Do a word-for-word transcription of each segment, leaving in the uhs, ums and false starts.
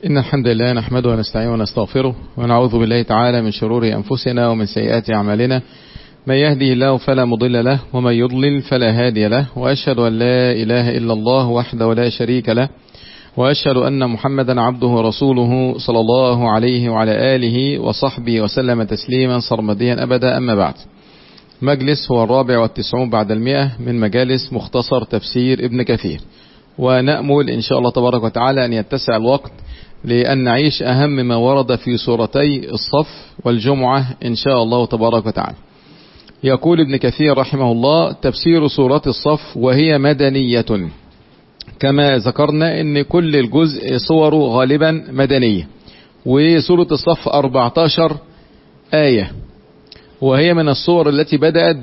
إن الحمد لله نحمده ونستعينه ونستغفره ونعوذ بالله تعالى من شرور أنفسنا ومن سيئات أعمالنا. من يهده الله فلا مضل له ومن يضلل فلا هادي له، وأشهد أن لا إله إلا الله وحده لا شريك له، وأشهد أن محمدا عبده ورسوله صلى الله عليه وعلى آله وصحبه وسلم تسليما سرمديا أبدا. أما بعد، مجلس هو الرابع والتسعون بعد المئة من مجالس مختصر تفسير ابن كثير، ونأمل إن شاء الله تبارك وتعالى أن يتسع الوقت لأن نعيش أهم ما ورد في سورتي الصف والجمعة إن شاء الله تبارك وتعالى. يقول ابن كثير رحمه الله: تفسير سورة الصف وهي مدنية. كما ذكرنا أن كل الجزء صوره غالبا مدنية، وسورة الصف أربعة عشر آية، وهي من الصور التي بدأت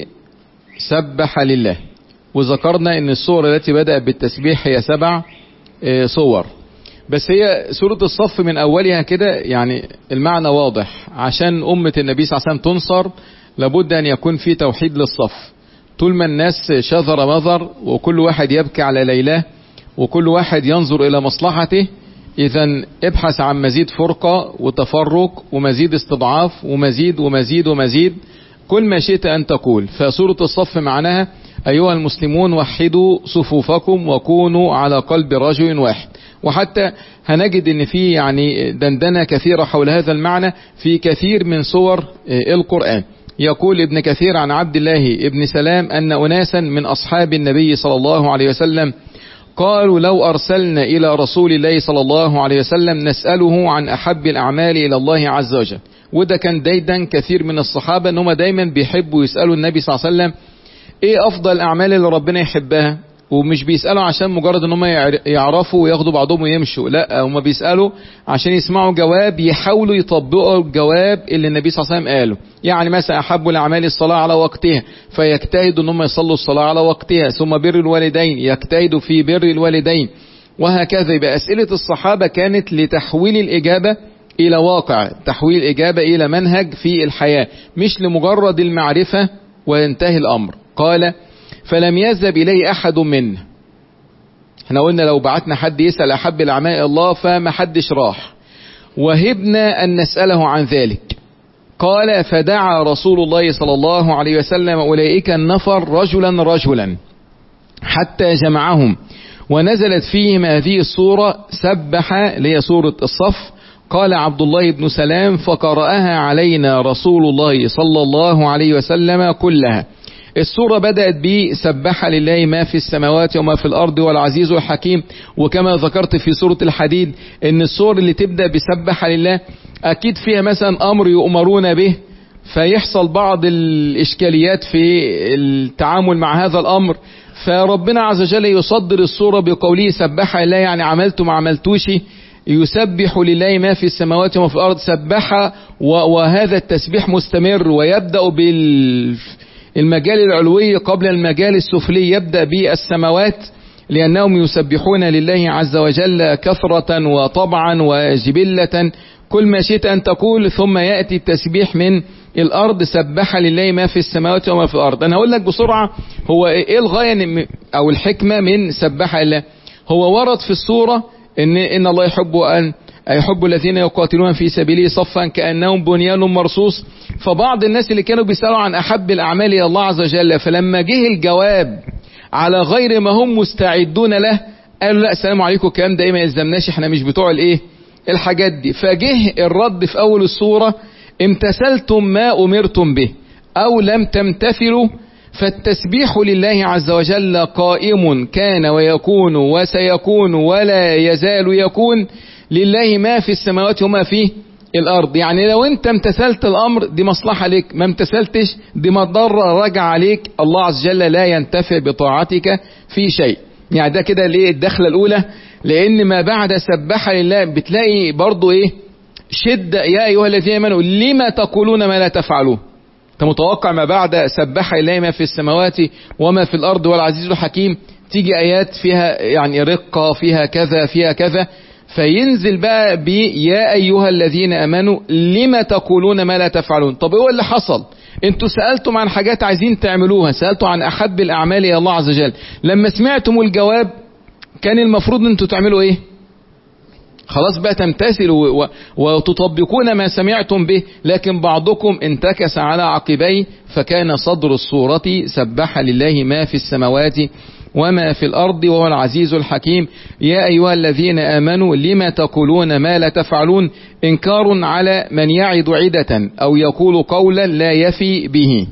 بسبح لله، وذكرنا أن الصور التي بدأت بالتسبيح هي سبع صور. بس هي سورة الصف من أولها كده يعني المعنى واضح، عشان أمة النبي صلى الله عليه وسلم تنصر لابد أن يكون في توحيد للصف. طول ما الناس شذر مذر وكل واحد يبكي على ليلاه وكل واحد ينظر إلى مصلحته، إذن ابحث عن مزيد فرقة وتفرق ومزيد استضعاف ومزيد ومزيد ومزيد، كل ما شئت أن تقول. فسورة الصف معناها: أيها المسلمون وحدوا صفوفكم وكونوا على قلب رجل واحد. وحتى هنجد ان في يعني دندنة كثيرة حول هذا المعنى في كثير من سور القرآن. يقول ابن كثير عن عبد الله ابن سلام أن أناسا من أصحاب النبي صلى الله عليه وسلم قالوا: لو أرسلنا إلى رسول الله صلى الله عليه وسلم نسأله عن أحب الأعمال إلى الله عز وجل. وده كان دايدا كثير من الصحابة أنهم دايما بيحبوا يسألوا النبي صلى الله عليه وسلم ايه افضل الاعمال اللي ربنا يحبها، ومش بيسألوا عشان مجرد ان هم يعرفوا وياخدوا بعضهم ويمشوا، لا، هم بيسألوا عشان يسمعوا جواب يحاولوا يطبقوا الجواب اللي النبي صلى الله عليه وسلم قاله. يعني مثلا احب الاعمال الصلاة على وقتها، فيجتهدوا ان هم يصلوا الصلاة على وقتها. ثم بر الوالدين، يجتهدوا في بر الوالدين، وهكذا. يبقى اسئلة الصحابة كانت لتحويل الاجابة الى واقع، تحويل الاجابة الى منهج في الحياة، مش لمجرد المعرفة وينتهي الامر. قال: فلم يذهب إليه أحد منا. احنا قلنا لو بعتنا حد يسأل أحب الأعمال إلى الله فما حدش راح، وهبنا أن نسأله عن ذلك. قال: فدعا رسول الله صلى الله عليه وسلم أولئك النفر رجلا رجلا حتى جمعهم، ونزلت فيهم هذه السورة سبح، لهي سورة الصف. قال عبد الله بن سلام: فقرأها علينا رسول الله صلى الله عليه وسلم كلها. السورة بدأت بسبح لله ما في السماوات وما في الأرض والعزيز الحكيم. وكما ذكرت في سورة الحديد ان السور اللي تبدأ بسبح لله اكيد فيها مثلا امر يؤمرون به، فيحصل بعض الاشكاليات في التعامل مع هذا الامر، فربنا عز وجل يصدر السورة بقوله سبح لله، يعني عملت ما عملتوش، يسبح لله ما في السماوات وما في الأرض. سبح، وهذا التسبيح مستمر، ويبدأ بال المجال العلوي قبل المجال السفلي، يبدأ بالسماوات لأنهم يسبحون لله عز وجل كثرة وطبعا وجبلة، كل ما شئت أن تقول. ثم يأتي التسبيح من الأرض، سبح لله ما في السماوات وما في الأرض. أنا هقول لك بسرعة هو إيه الغاية أو الحكمة من سبح لله. هو ورد في السورة إن, إن الله يحب أن يحب الذين يقاتلون في سبيله صفا كأنهم بنيان مرصوص. فبعض الناس اللي كانوا بيسألوا عن أحب الأعمال إلى الله عز وجل، فلما جه الجواب على غير ما هم مستعدون له قالوا: لا، السلام عليكم، الكلام ده ايه، ما يلزمناش، احنا مش بتوع الايه الحاجات دي. فجه الرد في أول السورة: امتثلتم ما أمرتم به أو لم تمتثلوا فالتسبيح لله عز وجل قائم كان ويكون وسيكون ولا يزال يكون لله ما في السماوات وما في الأرض. يعني لو انت امتثلت الأمر دي مصلحة لك، ما امتثلتش دي مضرة راجع عليك، الله عز وجل لا ينتفع بطاعتك في شيء. يعني ده كده ليه الدخلة الأولى. لأن ما بعد سبح لله بتلاقي برضو ايه شدة: يا أيها الذين آمنوا لما تقولون ما لا تفعلون. انت متوقع ما بعد سبح لله ما في السماوات وما في الأرض والعزيز الحكيم تيجي آيات فيها يعني رقة، فيها كذا فيها كذا، فينزل بقى ب يا أيها الذين آمنوا لما تقولون ما لا تفعلون. طب ايه اللي حصل؟ انتوا سألتم عن حاجات عايزين تعملوها، سألتوا عن أحب الأعمال إلى الله عز وجل، لما سمعتم الجواب كان المفروض انتوا تعملوا ايه؟ خلاص بقى تمتثلوا وتطبقون ما سمعتم به، لكن بعضكم انتكس على عقبيه فكان صدر الصورة سبح لله ما في السماوات وما في الأرض وهو العزيز الحكيم. يا أيها الذين آمنوا لما تقولون ما لا تفعلون، إنكار على من يعد عدة أو يقول قولا لا يفي به.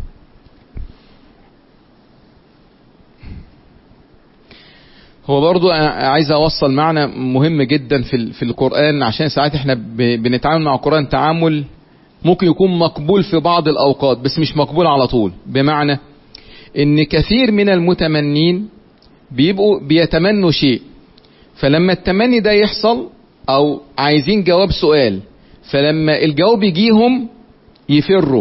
هو برضو عايز أوصل معنى مهم جدا في في القرآن، عشان ساعات احنا بنتعامل مع القرآن تعامل ممكن يكون مقبول في بعض الأوقات بس مش مقبول على طول. بمعنى ان كثير من المتمنين بيبقوا بيتمنوا شيء، فلما التمني ده يحصل او عايزين جواب سؤال، فلما الجواب يجيهم يفروا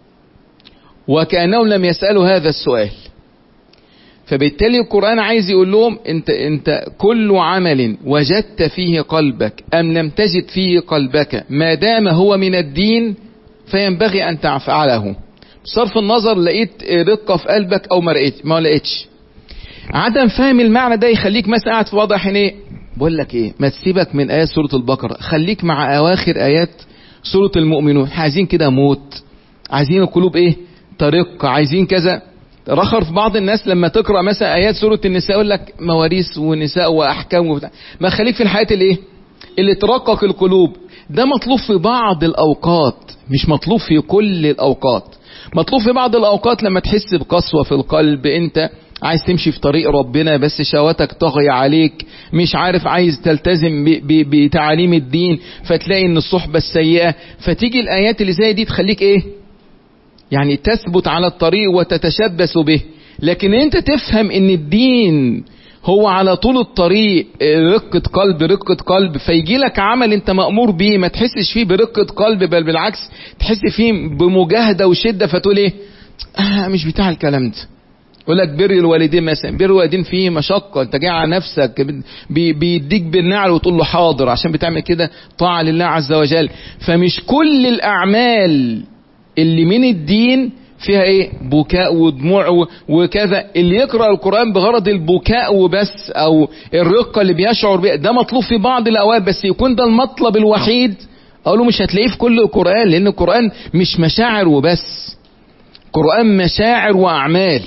وكأنهم لم يسألوا هذا السؤال. فبالتالي القرآن عايز يقول لهم انت, انت كل عمل وجدت فيه قلبك ام لم تجد فيه قلبك ما دام هو من الدين فينبغي ان تفعله. بصرف النظر لقيت رقة في قلبك او ما لقيت ما لقيتش. عدم فهم المعنى ده يخليك مثلا قاعد في وضع حين بقول لك ايه، ما تسيبك من ايات سورة البقرة، خليك مع اواخر ايات سورة المؤمنون. عايزين كده موت، عايزين القلوب ايه طريق، عايزين كذا. رخر في بعض الناس لما تقرأ مثلا ايات سورة النساء يقول لك مواريث ونساء واحكام وبتاع. ما خليك في الحياة الايه اللي ترقق القلوب. ده مطلوب في بعض الاوقات، مش مطلوب في كل الاوقات. مطلوب في بعض الاوقات لما تحس بقسوة في القلب، انت عايز تمشي في طريق ربنا بس شهواتك طاغية عليك، مش عارف عايز تلتزم بتعاليم الدين، فتلاقي ان الصحبة السيئة، فتيجي الايات اللي زي دي تخليك ايه يعني تثبت على الطريق وتتشبث به. لكن انت تفهم ان الدين هو على طول الطريق رقة قلب رقة قلب، فيجي لك عمل انت مأمور بيه ما تحسش فيه برقة قلب، بل بالعكس تحس فيه بمجاهدة وشدة، فتقول ايه آه مش بتاع الكلام ده. يقول لك بر الوالدين مثلا، بر الوالدين فيه مشقة، انت جاي على نفسك، بيديك بالنعل وتقول له حاضر عشان بتعمل كده طاعة لله عز وجل. فمش كل الاعمال اللي من الدين فيها ايه بكاء ودموع وكذا. اللي يقرأ القرآن بغرض البكاء وبس او الرقة اللي بيشعر بها، ده مطلوب في بعض الاوقات، بس يكون ده المطلب الوحيد اقوله مش هتلاقيه في كل القرآن، لان القرآن مش مشاعر وبس، قرآن مشاعر واعمال.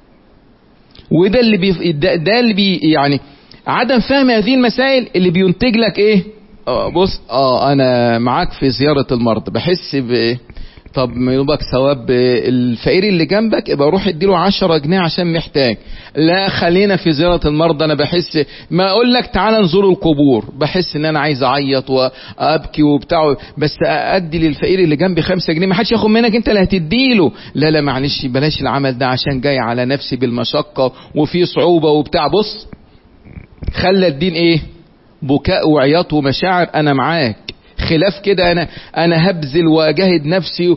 وده اللي بي ده, ده اللي بي يعني عدم فهم هذه المسائل اللي بينتج لك ايه آه بص اه انا معاك في زيارة المرضى بحس بايه، طب ما يبقى ثواب الفقير اللي جنبك يبقى روح اديله عشرة جنيه عشان محتاج. لا خلينا في زيارة المرضى، انا بحس ما اقول لك تعالى نزور القبور بحس ان انا عايز اعيط وابكي وبتاع، بس ادي للفقير اللي جنبي خمسة جنيه ما حدش ياخد منك، انت اللي هتديله. لا لا معلش بلاش العمل ده عشان جاي على نفسي بالمشقة وفي صعوبة وبتاع. بص خلى الدين ايه بكاء وعياط ومشاعر، انا معاك. خلاف كده انا انا هبذل واجاهد نفسي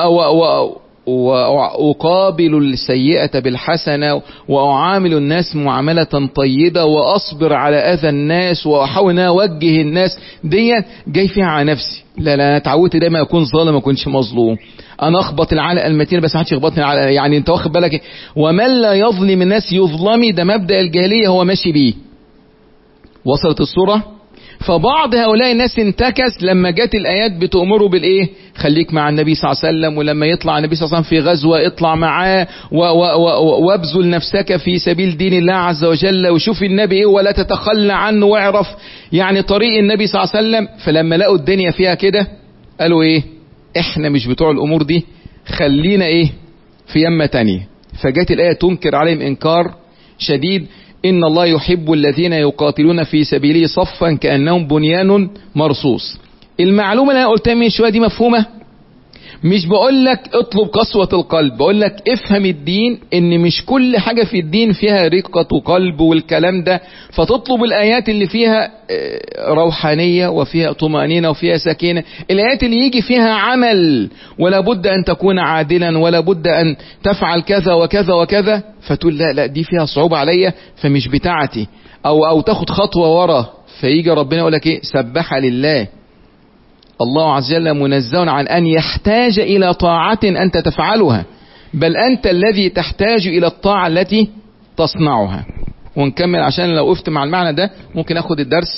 واقابل السيئة بالحسنة واعامل الناس معاملة طيبة واصبر على اذى الناس واحاول اوجه الناس، دي جاي فيها على نفسي. لا لا انا اتعودت دايما اكون ظالم ما اكونش مظلوم، انا اخبط العلقة المتينة بس ما حدش يخبطني العلقة. يعني انت واخد بالك ومن لا يظلم الناس يظلمي، ده مبدأ الجاهلية هو ماشي بيه. وصلت الصورة؟ فبعض هؤلاء الناس انتكس لما جت الآيات بتأمره بالإيه خليك مع النبي صلى الله عليه وسلم، ولما يطلع النبي صلى الله عليه وسلم في غزوة اطلع معاه وابذل نفسك في سبيل دين الله عز وجل، وشوف النبي إيه ولا تتخلى عنه، واعرف يعني طريق النبي صلى الله عليه وسلم. فلما لقوا الدنيا فيها كده قالوا إيه إحنا مش بتوع الأمور دي، خلينا إيه في يمة تانية. فجت الآية تنكر عليهم إنكار شديد، إن الله يحب الذين يقاتلون في سبيله صفا كأنهم بنيان مرصوص. المعلومة اللي أنا قلتها من شوية دي مفهومة؟ مش بقول لك اطلب قسوة القلب، بقول لك افهم الدين ان مش كل حاجة في الدين فيها رقة قلب والكلام ده، فتطلب الآيات اللي فيها روحانية وفيها طمأنينة وفيها سكينة. الآيات اللي يجي فيها عمل ولا بد أن تكون عادلا ولا بد أن تفعل كذا وكذا وكذا، فتقول لا لا دي فيها صعوبة عليا فمش بتاعتي، أو أو تاخد خطوة ورا، فيجي ربنا يقول لك إيه سبح لله. الله عز وجل منزه عن أن يحتاج إلى طاعة أنت تفعلها، بل أنت الذي تحتاج إلى الطاعة التي تصنعها. ونكمل عشان لو وقفت مع المعنى ده ممكن أخد الدرس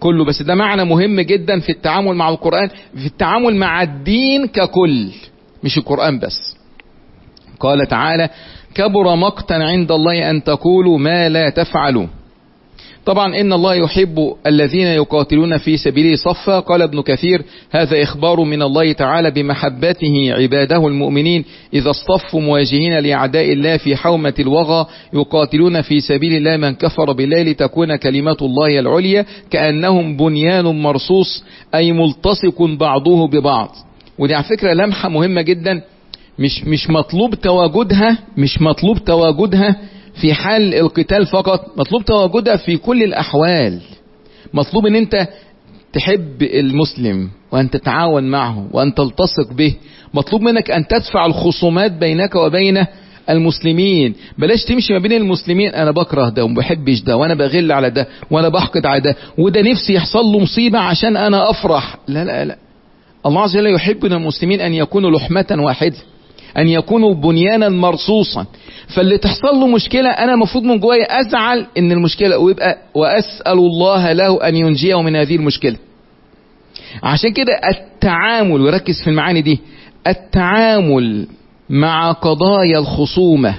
كله، بس ده معنى مهم جدا في التعامل مع القرآن، في التعامل مع الدين ككل مش القرآن بس. قال تعالى كبر مقتا عند الله أن تقولوا ما لا تفعلوا. طبعا إن الله يحب الذين يقاتلون في سبيله صفا. قال ابن كثير هذا إخبار من الله تعالى بمحبته عباده المؤمنين إذا اصطفوا مواجهين لأعداء الله في حومة الوغى يقاتلون في سبيل الله من كفر بالله لتكون كلمات الله العليا كأنهم بنيان مرصوص أي ملتصق بعضه ببعض. ودي على فكرة لمحة مهمة جدا، مش مش مطلوب تواجدها مش مطلوب تواجدها في حال القتال فقط، مطلوب تواجدها في كل الأحوال. مطلوب ان انت تحب المسلم وان تتعاون معه وان تلتصق به. مطلوب منك ان تدفع الخصومات بينك وبين المسلمين. بلاش تمشي ما بين المسلمين انا بكره ده وما بحبش ده وانا بغل على ده وانا بحقد على ده وده نفسي يحصل له مصيبة عشان انا افرح. لا لا لا، الله عز وجل يحب من المسلمين ان يكونوا لحمة واحدة، ان يكونوا بنيانا مرصوصا. فاللي تحصل له مشكلة انا المفروض من جوايا ازعل ان المشكلة ويبقى واسأل الله له ان ينجيه من هذه المشكلة. عشان كده التعامل، وركز في المعاني دي، التعامل مع قضايا الخصومة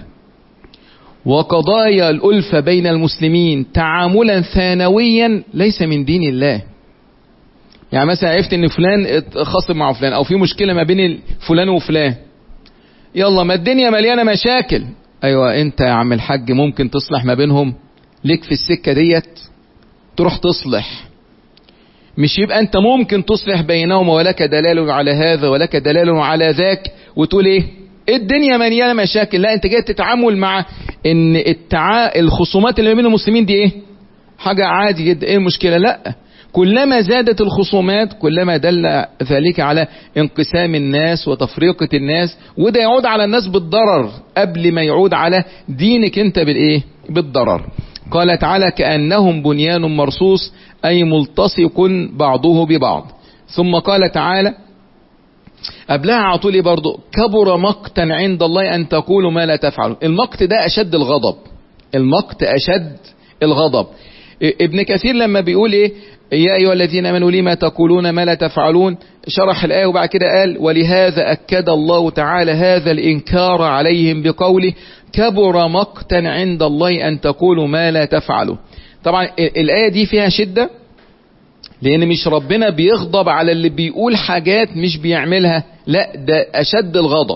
وقضايا الألفة بين المسلمين تعاملا ثانويا ليس من دين الله. يعني مثلا عرفت ان فلان خاصم مع فلان او في مشكلة ما بين فلان وفلان، يلا ما الدنيا مليانة مشاكل. ايوه انت يا عم الحاج ممكن تصلح ما بينهم، ليك في السكة ديت تروح تصلح. مش يبقى انت ممكن تصلح بينهم ولك دلال على هذا ولك دلال على ذاك وتقول ايه الدنيا مليانة مشاكل. لا، انت جاي تتعامل مع ان التعا... الخصومات اللي بين المسلمين دي ايه حاجة عادي جدا، ايه المشكلة؟ لا، كلما زادت الخصومات كلما دل ذلك على انقسام الناس وتفريقة الناس، وده يعود على الناس بالضرر قبل ما يعود على دينك انت بالايه بالضرر. قال تعالى كأنهم بنيان مرصوص أي ملتصق بعضه ببعض. ثم قال تعالى قبلها عطولي برضو كبر مقتا عند الله أن تقولوا ما لا تفعلوا. المقت ده أشد الغضب، المقت أشد الغضب. ابن كثير لما بيقول ايه يا أيها الذين آمنوا لما تقولون ما لا تفعلون، شرح الآية وبعد كده قال ولهذا أكد الله تعالى هذا الإنكار عليهم بقوله كبر مقتا عند الله أن تقولوا ما لا تفعلوا. طبعا الآية دي فيها شدة، لأن مش ربنا بيغضب على اللي بيقول حاجات مش بيعملها، لا ده أشد الغضب.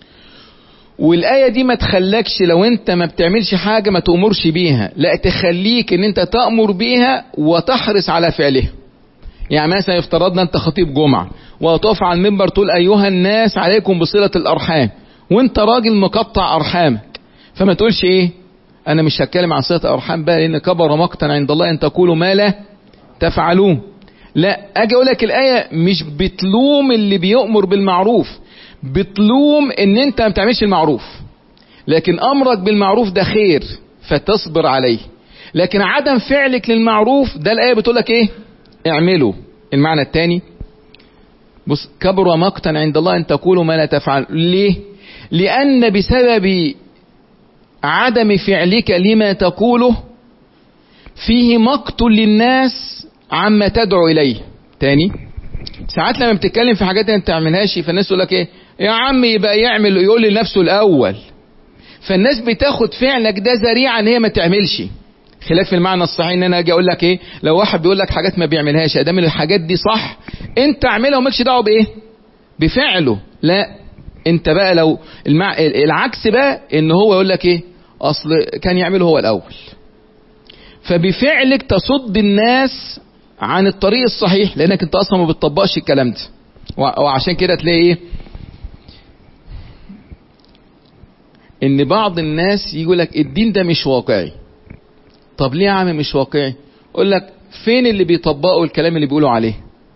والآية دي ما تخلكش لو انت ما بتعملش حاجة ما تأمرش بيها، لا تخليك ان انت تأمر بيها وتحرص على فعلها. يعني مثلا افترضنا انت خطيب جمعة وتقف على المنبر تقول ايها الناس عليكم بصلة الارحام، وانت راجل مقطع ارحامك، فما تقولش ايه انا مش هتكلم عن صلة الارحام بقى لان كبر مقتا عند الله ان تقولوا ما لا تفعلون. لا، اجي اقول لك الآية مش بتلوم اللي بيأمر بالمعروف، بتلوم ان انت ما بتعملش المعروف، لكن امرك بالمعروف ده خير فتصبر عليه، لكن عدم فعلك للمعروف ده الآية بتقولك ايه اعمله. المعنى الثاني بص كبر مقتا عند الله ان تقولوا ما لا تفعل. ليه؟ لان بسبب عدم فعلك لما تقوله فيه مقت للناس عما تدعو اليه. تاني، ساعات لما بتتكلم في حاجات انت تعملهاش فالناس يقول لك ايه يا عم يبقى يعمل يقول لنفسه الاول، فالناس بتاخد فعلك ده ذريعه ان هي ما تعملش، خلاف المعنى الصحيح ان انا اجي اقول لك ايه لو واحد بيقول لك حاجات ما بيعملهاش ادام الحاجات دي صح انت اعملها ومالكش دعوه بايه بفعله. لا، انت بقى لو المع... العكس بقى ان هو يقول لك ايه اصل كان يعمله هو الاول، فبفعلك تصد الناس عن الطريق الصحيح لانك انت اصلا ما بتطبقش الكلام ده. وعشان كده تلاقي ايه ان بعض الناس يقول لك الدين ده مش واقعي. طب ليه يا عم مش واقعي؟ يقول لك فين اللي بيطبقوا الكلام اللي بيقولوا عليه؟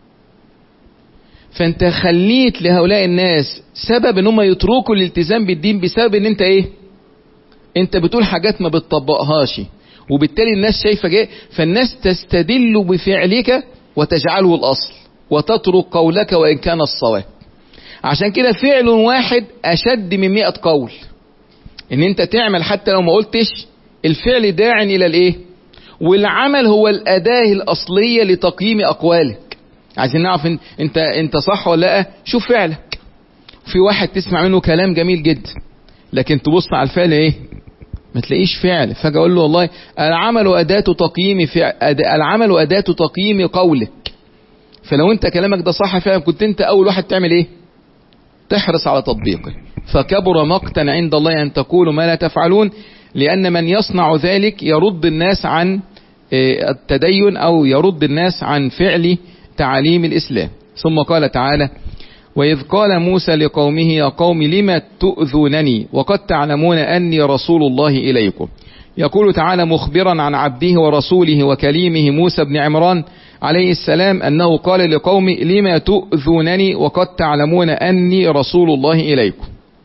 فانت خليت لهؤلاء الناس سبب ان هم يتركوا الالتزام بالدين بسبب ان انت ايه انت بتقول حاجات ما بتطبقهاش، وبالتالي الناس شايفة جاي، فالناس تستدل بفعلك وتجعله الأصل وتترك قولك وإن كان الصواب. عشان كده فعل واحد أشد من مئة قول، إن أنت تعمل حتى لو ما قلتش الفعل داع إلى الإيه والعمل هو الأداة الأصلية لتقييم أقوالك. عايزين نعرف إن انت انت صح ولا لا، شوف فعلك. في واحد تسمع منه كلام جميل جدا لكن تبص على الفعل ايه، ما تلاقيش فعل. فجأة اقول له والله العمل أداة تقييم فعل، العمل أداة تقييم قولك. فلو انت كلامك ده صح فعلا كنت انت اول واحد تعمل ايه، تحرص على تطبيقه. فكبر مقتا عند الله ان تقولوا ما لا تفعلون، لان من يصنع ذلك يرد الناس عن التدين او يرد الناس عن فعل تعاليم الاسلام. ثم قال تعالى: وإذ قال موسى لقومه يا قوم لم تؤذونني وقد تعلمون أني رسول الله إليكم. يقول تعالى مخبرا عن عبده ورسوله وكليمه موسى بن عمران عليه السلام أنه قال لقوم لم تؤذونني وقد تعلمون أني رسول الله إليكم.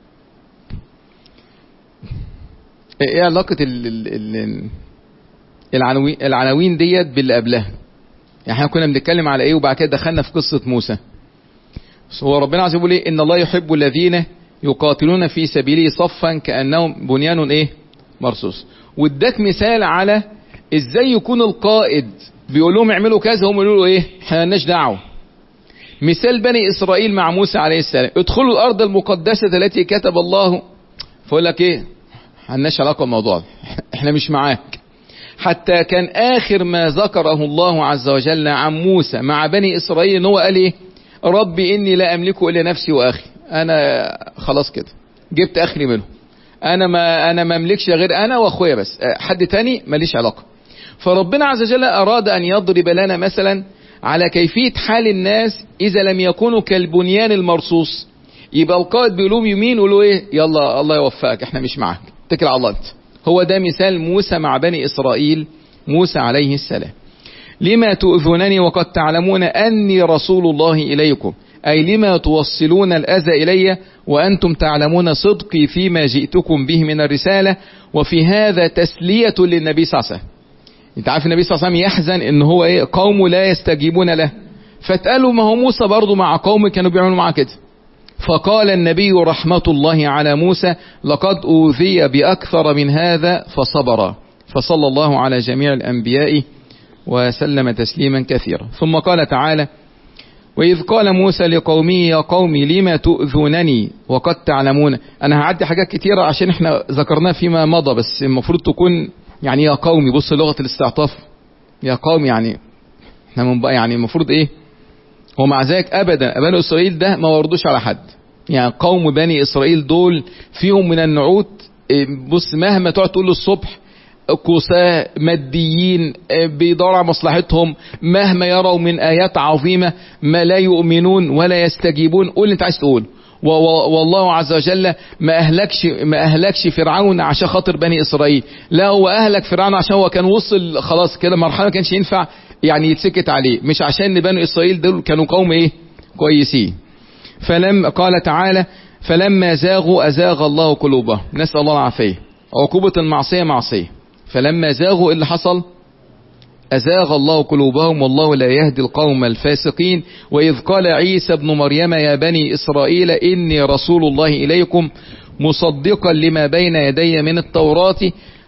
ايه علاقة العناوين العناوين ديت باللي قبلها؟ يعني احنا كنا بنتكلم على ايه وبعد كده دخلنا في قصة موسى. هو ربنا عز وجل ايه؟ ان الله يحب الذين يقاتلون في سبيله صفا كأنهم بنيان ايه مرصوص. واداك مثال على ازاي يكون القائد بيقول لهم اعملوا كذا هم يقولوا ايه احنا مالناش دعوه. مثال بني اسرائيل مع موسى عليه السلام، ادخلوا الارض المقدسه التي كتب الله، فيقول لك ايه مالناش علاقه بالموضوع احنا مش معاك. حتى كان اخر ما ذكره الله عز وجل عن موسى مع بني اسرائيل ان هو قال ايه، ربي اني لا املك الا نفسي واخي، انا خلاص كده جبت اخري منه، انا ما انا ما املكش غير انا واخويا بس، حد تاني ماليش علاقه. فربنا عز وجل اراد ان يضرب لنا مثلا على كيفيه حال الناس اذا لم يكونوا كالبنيان المرصوص. يبقى القائد بيقول لهم يمين يقولوا ايه يلا الله يوفقك احنا مش معاك، اتكل على الله انت. هو ده مثال موسى مع بني اسرائيل، موسى عليه السلام. لما تؤذونني وقد تعلمون أني رسول الله إليكم، أي لما توصلون الأذى إلي وأنتم تعلمون صدقي فيما جئتكم به من الرسالة. وفي هذا تسلية للنبي صلى الله عليه وسلم. انت عارف النبي صلى الله عليه وسلم يحزن ان هو ايه قوم لا يستجيبون له، فتقالوا ما هو موسى برضو مع قوم كانوا بيعملوا معاه كده. فقال النبي رحمة الله على موسى لقد أوذي بأكثر من هذا فصبر. فصلى الله على جميع الأنبياء وسلم تسليما كثيرا. ثم قال تعالى: وإذ قال موسى لقومه يا قوم لما تؤذونني وقد تعلمون. أنا هعدي حاجات كتيرة عشان احنا ذكرناها فيما مضى، بس المفروض تكون يعني يا قومي. بص لغة الاستعطاف يا قوم، يعني احنا من بقى يعني المفروض ايه. ومع ذلك ابدا بني اسرائيل ده ما وردوش على حد، يعني قوم بني اسرائيل دول فيهم من النعوت. بص مهما تقعد تقول الصبح كساة ماديين بيدوروا على مصلحتهم، مهما يروا من آيات عظيمة ما لا يؤمنون ولا يستجيبون. قول اللي انت عايز تقول. والله عز وجل ما أهلكش ما أهلكش فرعون عشان خاطر بني إسرائيل، لا هو أهلك فرعون عشان هو كان وصل خلاص كده مرحلة ما كانش ينفع يعني يتسكت عليه، مش عشان بني إسرائيل دول كانوا قوم إيه كويسين. فلم قال تعالى: فلما زاغوا أزاغ الله قلوبهم. نسأل الله العافية. عقوبة المعصية معصية، فلما زاغوا اللي حصل أزاغ الله قلوبهم والله لا يهدي القوم الفاسقين. وإذ قال عيسى بن مريم يا بني إسرائيل إني رسول الله إليكم مصدقا لما بين يدي من التوراة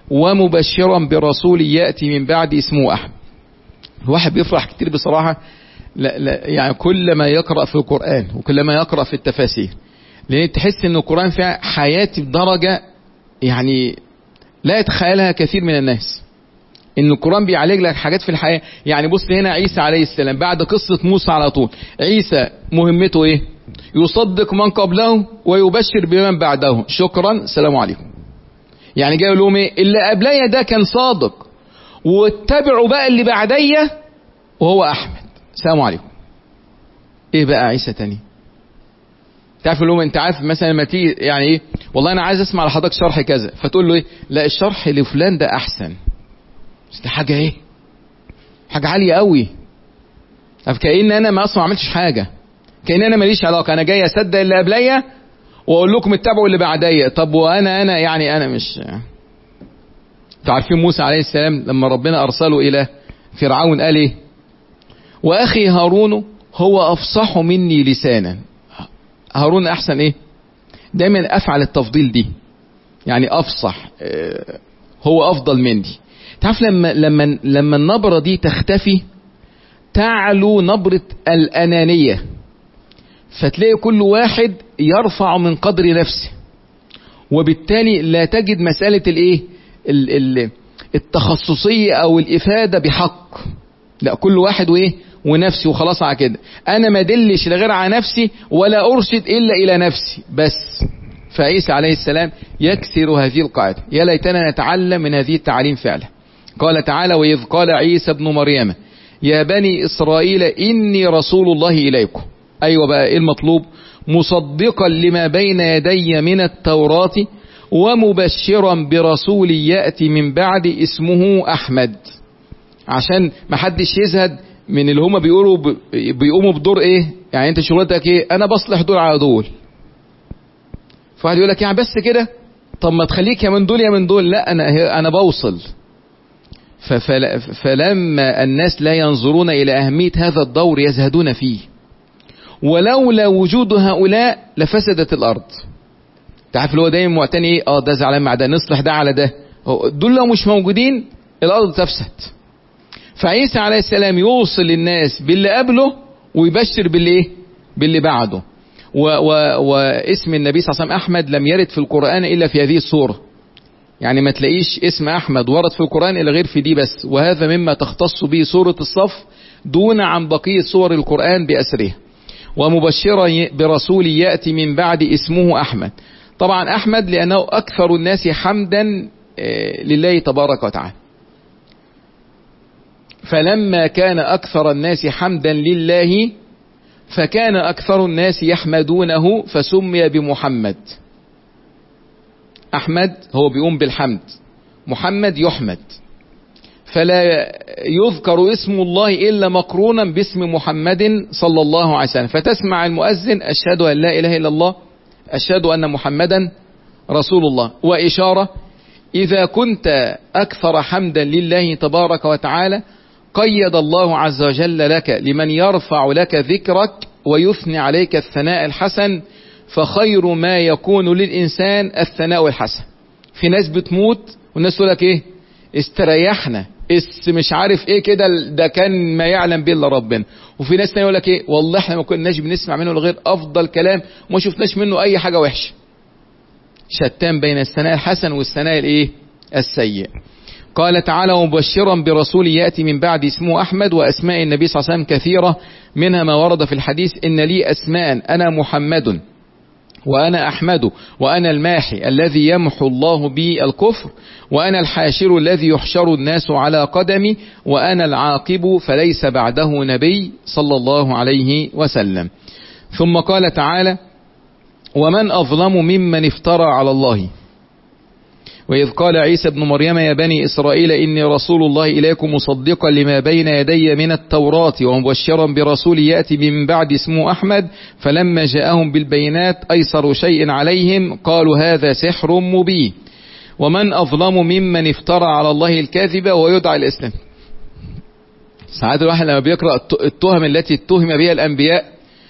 ومبشرا برسول يأتي من بعد اسمه أحمد. الواحد بيفرح كتير بصراحة، لا لا يعني كل ما يقرأ في القرآن وكل ما يقرأ في التفاسير، لأن تحس إن القرآن فيها حياة بدرجة يعني لا يتخيلها كثير من الناس. ان القرآن بيعالج لك حاجات في الحياة. يعني بص هنا عيسى عليه السلام بعد قصة موسى على طول، عيسى مهمته ايه؟ يصدق من قبله ويبشر بمن بعده. شكرا سلام عليكم. يعني جاي لهم ايه؟ اللي قبليا ده كان صادق واتبعوا بقى اللي بعديا وهو احمد. سلام عليكم. ايه بقى عيسى تاني؟ تعرف لهم انت عارف مثلا لما تيجي يعني ايه والله انا عايز اسمع لحضرتك شرح كذا، فتقول له ايه؟ لا الشرح لفلان ده احسن. بس دي حاجه ايه؟ حاجه عاليه قوي. طب كأن انا ما اصلا ما عملتش حاجه، كأن انا ماليش علاقه، انا جاي اصدق اللي قبليا واقول لكم اتبعوا اللي بعديا. طب وانا انا يعني انا مش. انتوا عارفين موسى عليه السلام لما ربنا ارسله الى فرعون قال ايه؟ واخي هارون هو افصح مني لسانا. هارون احسن ايه؟ دايما افعل التفضيل دي، يعني افصح هو افضل مني. تعرف لما لما لما النبرة دي تختفي تعلو نبرة الأنانية، فتلاقي كل واحد يرفع من قدر نفسه، وبالتالي لا تجد مسألة الايه التخصصية او الافادة بحق، لا كل واحد وايه ونفسي وخلاص على كده. انا ما دلش لغير على نفسي ولا ارشد الا الى نفسي بس. فعيسى عليه السلام يكسر هذه القاعدة. يا ليتنا نتعلم من هذه التعاليم فعلا. قال تعالى: وإذ قال عيسى ابن مريم يا بني إسرائيل إني رسول الله إليكم. أيوة بقى إيه المطلوب؟ مصدقا لما بين يدي من التوراة ومبشرا برسول يأتي من بعد اسمه أحمد. عشان ما حدش يزهد من اللي هما بيقولوا بيقوموا بدور ايه، يعني انت شغلتك ايه؟ انا بصلح دول على دول. فواحد يقول لك يعني بس كده، طب ما تخليك يا من دول يا من دول. لا انا انا بوصل. فلما الناس لا ينظرون الى اهمية هذا الدور يزهدون فيه. ولولا وجود هؤلاء لفسدت الارض. تعرف اللي هو دايما معتني ايه؟ اه ده زعلان مع ده، نصلح ده على ده. دول لو مش موجودين الارض تفسد. فعيسى عليه السلام يوصل للناس باللي قبله ويبشر باللي ايه؟ باللي بعده. و و واسم النبي صلى الله عليه وسلم احمد لم يرد في القرآن الا في هذه الصورة. يعني ما تلاقيش اسم احمد ورد في القرآن الا غير في دي بس. وهذا مما تختص به سورة الصف دون عن بقية سور القرآن بأسرها. ومبشرا برسول يأتي من بعد اسمه احمد. طبعا احمد لانه اكثر الناس حمدا لله تبارك وتعالى. فلما كان أكثر الناس حمدا لله فكان أكثر الناس يحمدونه فسمي بمحمد. أحمد هو بيقوم بالحمد، محمد يحمد. فلا يذكر اسم الله إلا مقرونا باسم محمد صلى الله عليه وسلم. فتسمع المؤذن أشهد أن لا إله إلا الله، أشهد أن محمدا رسول الله. وإشارة إذا كنت أكثر حمدا لله تبارك وتعالى قيد الله عز وجل لك لمن يرفع لك ذكرك ويثني عليك الثناء الحسن، فخير ما يكون للإنسان الثناء الحسن. في ناس بتموت والناس تقول لك ايه؟ استريحنا، اس مش عارف ايه كده، ده كان ما يعلم به الا ربنا. وفي ناس تاني يقول لك ايه؟ والله احنا ما كناش بنسمع منه غير افضل كلام وما شفناش منه اي حاجة وحشة. شتان بين الثناء الحسن والثناء الايه؟ السيء. قال تعالى: ومبشرا برسول يأتي من بعد اسمه أحمد. وأسماء النبي صلى الله عليه وسلم كثيرة، منها ما ورد في الحديث: إن لي أسماء أنا محمد وأنا أحمد وأنا الماحي الذي يمحو الله بي الكفر وأنا الحاشر الذي يحشر الناس على قدمي وأنا العاقب فليس بعده نبي صلى الله عليه وسلم. ثم قال تعالى: ومن أظلم ممن افترى على الله. وإذ قال عيسى ابن مريم يا بني إسرائيل إني رسول الله إليكم مصدقا لما بين يدي من التوراة ومبشرا برسول يأتي من بعد اسمه أحمد. فلما جاءهم بالبينات أيسر شيء عليهم قالوا هذا سحر مبين. ومن أظلم ممن افترى على الله الكاذب ويدعى الإسلام. ساعات الواحد لما بيقرأ التهم التي اتهم بها الأنبياء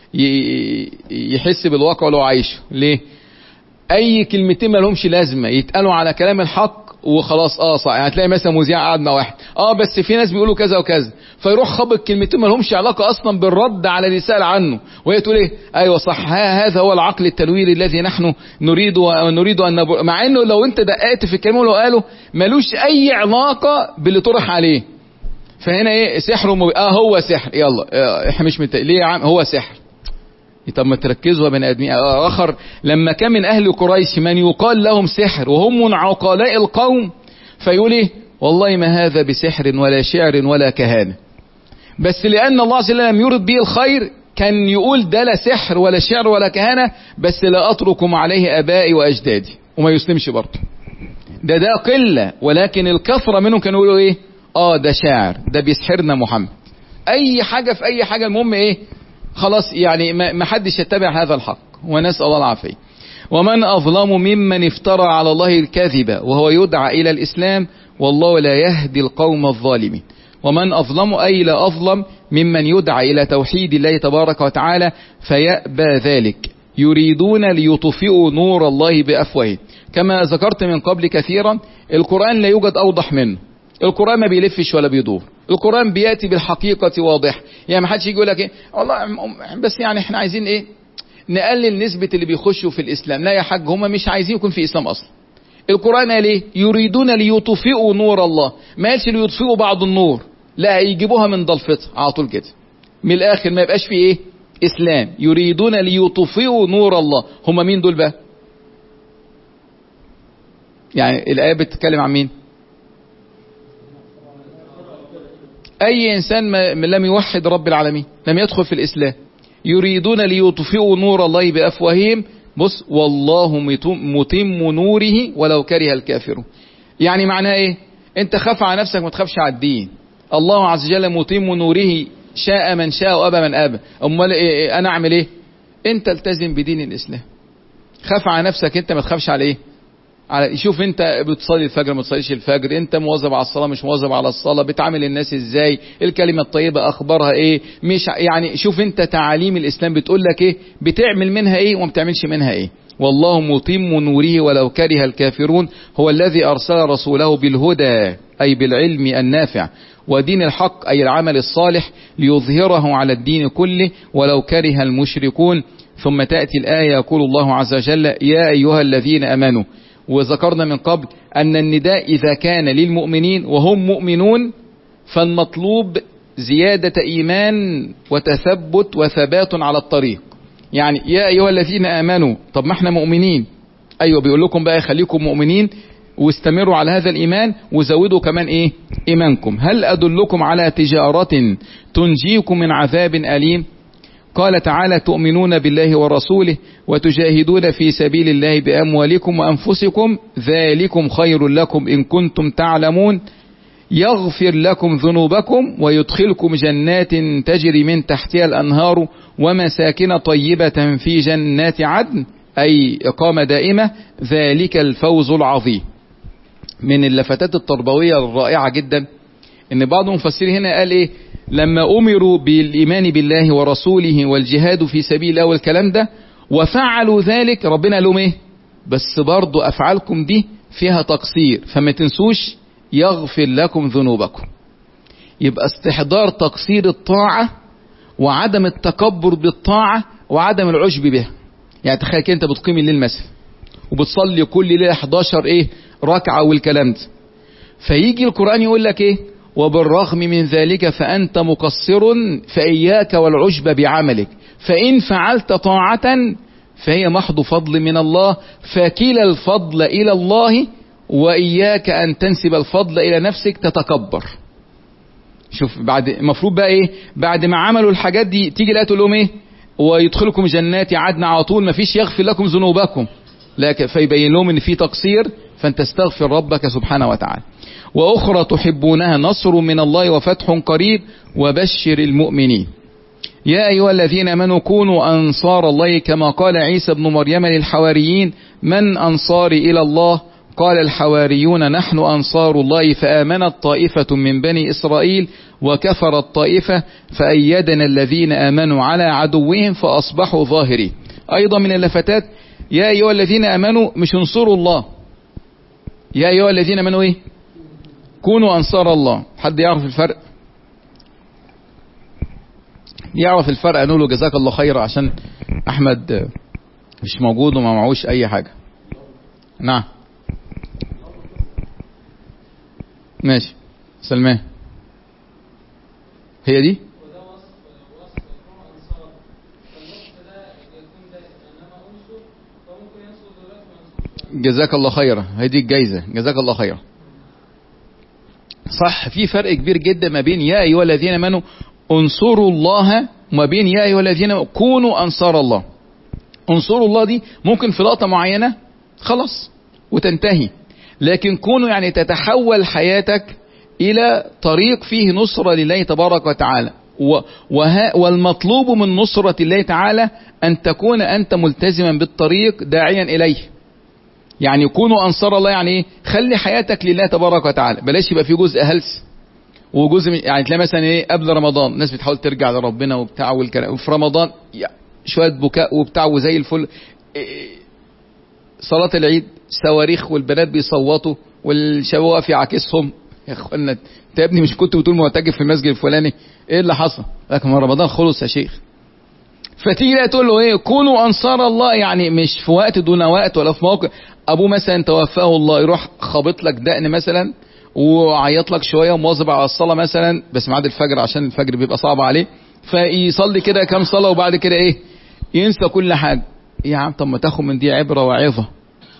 يحس بالواقع لو عايشه. ليه؟ اي كلمتين ما لهمش لازمه يتقالوا على كلام الحق وخلاص. اه صح، يعني هتلاقي مثلا مذيع قاعد مع واحد اه بس في ناس بيقولوا كذا وكذا، فيروح خبط كلمتين ما لهمش علاقه اصلا بالرد على اللي سال عنه، وهي تقول ايه؟ ايوه صح، هذا هو العقل التنويري الذي نحن نريد ونريد ان نبر... مع انه لو انت دققت في الكلمه اللي قاله ملوش اي علاقه باللي طرح عليه. فهنا ايه؟ سحر مب... اه هو سحر، يلا اه احنا مش مت... ليه يا عم هو سحر؟ طب ما تركزوا يا بني ادمين. اخر لما كان من اهل قريش من يقال لهم سحر وهم من عقلاء القوم فيقول ايه؟ والله ما هذا بسحر ولا شعر ولا كهانه. بس لان الله عز وجل لم يرد به الخير كان يقول ده لا سحر ولا شعر ولا كهانه، بس لا اتركم عليه ابائي واجدادي، وما يسلمش برضه. ده ده قله، ولكن الكثره منهم كانوا يقولوا ايه؟ اه ده شاعر، ده بيسحرنا محمد. اي حاجه في اي حاجه، المهم ايه؟ خلاص يعني ما حدش يتبع هذا الحق، ونسأل الله العافية. ومن أظلم ممن افترى على الله الكذب وهو يدعى إلى الإسلام والله لا يهدي القوم الظالمين. ومن أظلم أي لا أظلم ممن يدعى إلى توحيد الله تبارك وتعالى فيأبى ذلك، يريدون ليطفئوا نور الله بأفواههم. كما ذكرت من قبل كثيرا القرآن لا يوجد أوضح منه. القرآن ما بيلفش ولا بيدور، القرآن بيأتي بالحقيقة واضح. يعني ما حدش يجي يقول لك ايه والله بس يعني احنا عايزين ايه نقلل نسبة اللي بيخشوا في الاسلام. لا يا حاج، هم مش عايزين يكون في اسلام اصلا. القرآن قال ايه؟ يريدون ليطفئوا نور الله، ما قالش ليطفئوا بعض النور، لا يجيبوها من ضلفتها على طول كده من الاخر، ما يبقاش في ايه اسلام. يريدون ليطفئوا نور الله، هم مين دول بقى؟ يعني الآية بتتكلم عن مين؟ اي انسان ما لم يوحد رب العالمين لم يدخل في الاسلام. يريدون ليطفئوا نور الله بافواههم، بص والله متم نوره ولو كره الكافرون. يعني معناه ايه؟ انت خاف على نفسك ما تخافش على الدين. الله عز وجل متم نوره شاء من شاء وابى من ابى. امال إيه انا اعمل ايه؟ انت التزم بدين الاسلام. خاف على نفسك انت ما تخافش على ايه؟ على شوف انت بتصلي الفجر ما تصليش الفجر، انت مواظب على الصلاه مش مواظب على الصلاه، بتعامل الناس ازاي، الكلمه الطيبه اخبارها ايه، مش يعني شوف انت تعاليم الاسلام بتقول لك ايه، بتعمل منها ايه وما بتعملش منها ايه. والله متم نوره ولو كره الكافرون، هو الذي ارسل رسوله بالهدى اي بالعلم النافع ودين الحق اي العمل الصالح ليظهره على الدين كله ولو كره المشركون. ثم تأتي الآية يقول الله عز وجل يا أيها الذين آمنوا. وذكرنا من قبل أن النداء إذا كان للمؤمنين وهم مؤمنون فالمطلوب زيادة إيمان وتثبت وثبات على الطريق. يعني يا أيها الذين آمنوا، طب ما احنا مؤمنين، أيوة بيقول لكم بقى خليكم مؤمنين واستمروا على هذا الإيمان وزودوا كمان إيه إيمانكم. هل أدلكم على تجارة تنجيكم من عذاب أليم؟ قال تعالى تؤمنون بالله ورسوله وتجاهدون في سبيل الله بأموالكم وأنفسكم ذلكم خير لكم إن كنتم تعلمون يغفر لكم ذنوبكم ويدخلكم جنات تجري من تحتها الأنهار ومساكن طيبة في جنات عدن أي إقامة دائمة ذلك الفوز العظيم. من اللفتات التربوية الرائعة جدا ان بعض المفسرين هنا قال ايه لما امروا بالايمان بالله ورسوله والجهاد في سبيل الله والكلام ده وفعلوا ذلك ربنا قال لهم ايه بس برضو افعالكم دي فيها تقصير فما تنسوش يغفر لكم ذنوبكم. يبقى استحضار تقصير الطاعة وعدم التكبر بالطاعة وعدم العجب بها. يعني تخيل انت بتقيم الليل مثلا وبتصلي كل ليلة احداشر ايه ركعة والكلام ده، فيجي القرآن يقول لك ايه وبالرغم من ذلك فأنت مقصر فإياك والعجب بعملك فإن فعلت طاعة فهي محض فضل من الله فكلا الفضل إلى الله وإياك أن تنسب الفضل إلى نفسك تتكبر. شوف بعد المفروض بقى ايه بعد ما عملوا الحاجات دي تيجي لا تقول لهم ايه ويدخلكم جنات عدن على طول ما فيش يغفر لكم ذنوبكم لكن فيبين لهم ان في تقصير فانت استغفر ربك سبحانه وتعالى. واخرى تحبونها نصر من الله وفتح قريب وبشر المؤمنين. يا ايها الذين امنوا كونوا انصار الله كما قال عيسى ابن مريم للحواريين من انصاري الى الله قال الحواريون نحن أنصار الله فآمنت طائفة من بني إسرائيل وكفرت طائفة فأيدنا الذين آمنوا على عدوهم فأصبحوا ظاهرين. أيضا من اللفتات يا أيها الذين آمنوا مش انصروا الله، يا أيها الذين آمنوا إيه كونوا أنصار الله. حد يعرف الفرق؟ يعرف الفرق نقول له جزاك الله خير عشان أحمد مش موجود وما معهوش أي حاجة. نعم ماشي سلمان هي دي جزاك الله خيرا هي دي الجايزة جزاك الله خيرا صح. في فرق كبير جدا ما بين يا أيها الذين آمنوا انصروا الله وما بين يا أيها الذين كونوا أنصار الله. انصروا الله دي ممكن في لقطة معينة خلاص وتنتهي، لكن كونوا يعني تتحول حياتك إلى طريق فيه نصرة لله تبارك وتعالى. والمطلوب من نصرة الله تعالى أن تكون أنت ملتزما بالطريق داعيا إليه. يعني كونوا أنصار الله يعني إيه؟ خلي حياتك لله تبارك وتعالى، بلاش يبقى في جزء هلس وجزء من يعني تلاقي مثلا إيه قبل رمضان الناس بتحاول ترجع لربنا وبتاع والكلام، وفي رمضان شوية بكاء وبتاع وزي الفل. صلاة العيد صواريخ والبنات بيصوتوا والشباب واقف يعاكسهم يا اخوانا انت يا ابني مش كنت بتقول معتكف في المسجد الفلاني؟ ايه اللي حصل؟ لكن رمضان خلص يا شيخ. فتيجي لا تقول له ايه كونوا انصار الله، يعني مش في وقت دون وقت ولا في موقف. ابوه مثلا توفاه الله يروح خابط لك دقن مثلا وعيط لك شويه ومواظب على الصلاه مثلا، بس ميعاد الفجر عشان الفجر بيبقى صعب عليه، فيصلي كده كام صلاه وبعد كده ايه ينسى كل حاجه. يا عم طب ما تاخد من دي عبره وعظه.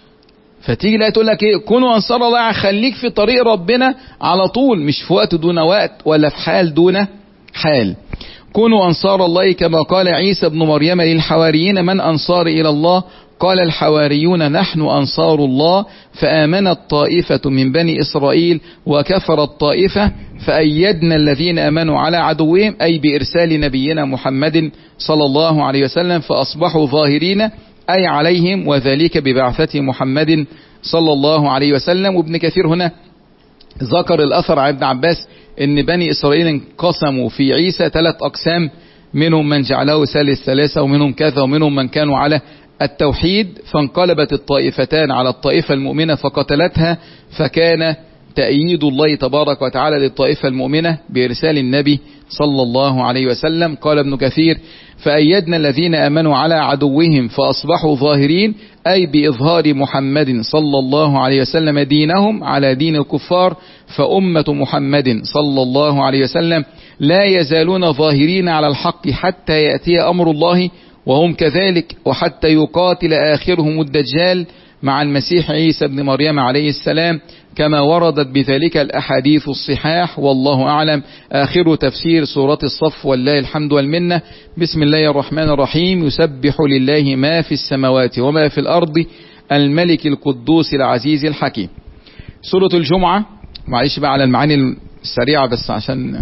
فتيجي لا تقول لك ايه كونوا انصار الله، خليك في طريق ربنا على طول، مش في وقت دون وقت ولا في حال دون حال. كونوا انصار الله كما قال عيسى ابن مريم للحواريين من انصار الى الله؟ قال الحواريون نحن انصار الله، فآمنت طائفة من بني اسرائيل وكفرت طائفة فأيدنا الذين آمنوا على عدوهم، أي بإرسال نبينا محمد صلى الله عليه وسلم، فأصبحوا ظاهرين أي عليهم، وذلك ببعثة محمد صلى الله عليه وسلم. وابن كثير هنا ذكر الأثر عن ابن عباس ان بني اسرائيل انقسموا في عيسى ثلاث اقسام، منهم من جعله ثالث ثلاثة ومنهم كذا ومنهم من كانوا على التوحيد، فانقلبت الطائفتان على الطائفة المؤمنة فقتلتها، فكان تأييد الله تبارك وتعالى للطائفة المؤمنة بإرسال النبي صلى الله عليه وسلم. قال ابن كثير فأيدنا الذين آمنوا على عدوهم فأصبحوا ظاهرين، أي بإظهار محمد صلى الله عليه وسلم دينهم على دين الكفار، فأمة محمد صلى الله عليه وسلم لا يزالون ظاهرين على الحق حتى يأتي أمر الله وهم كذلك، وحتى يقاتل آخرهم الدجال مع المسيح عيسى بن مريم عليه السلام، كما وردت بذلك الأحاديث الصحاح، والله أعلم. آخر تفسير سورة الصف والله الحمد والمنة. بسم الله الرحمن الرحيم. يسبح لله ما في السماوات وما في الأرض الملك القدوس العزيز الحكيم. سورة الجمعة، معلش بقى على المعاني السريعة بس عشان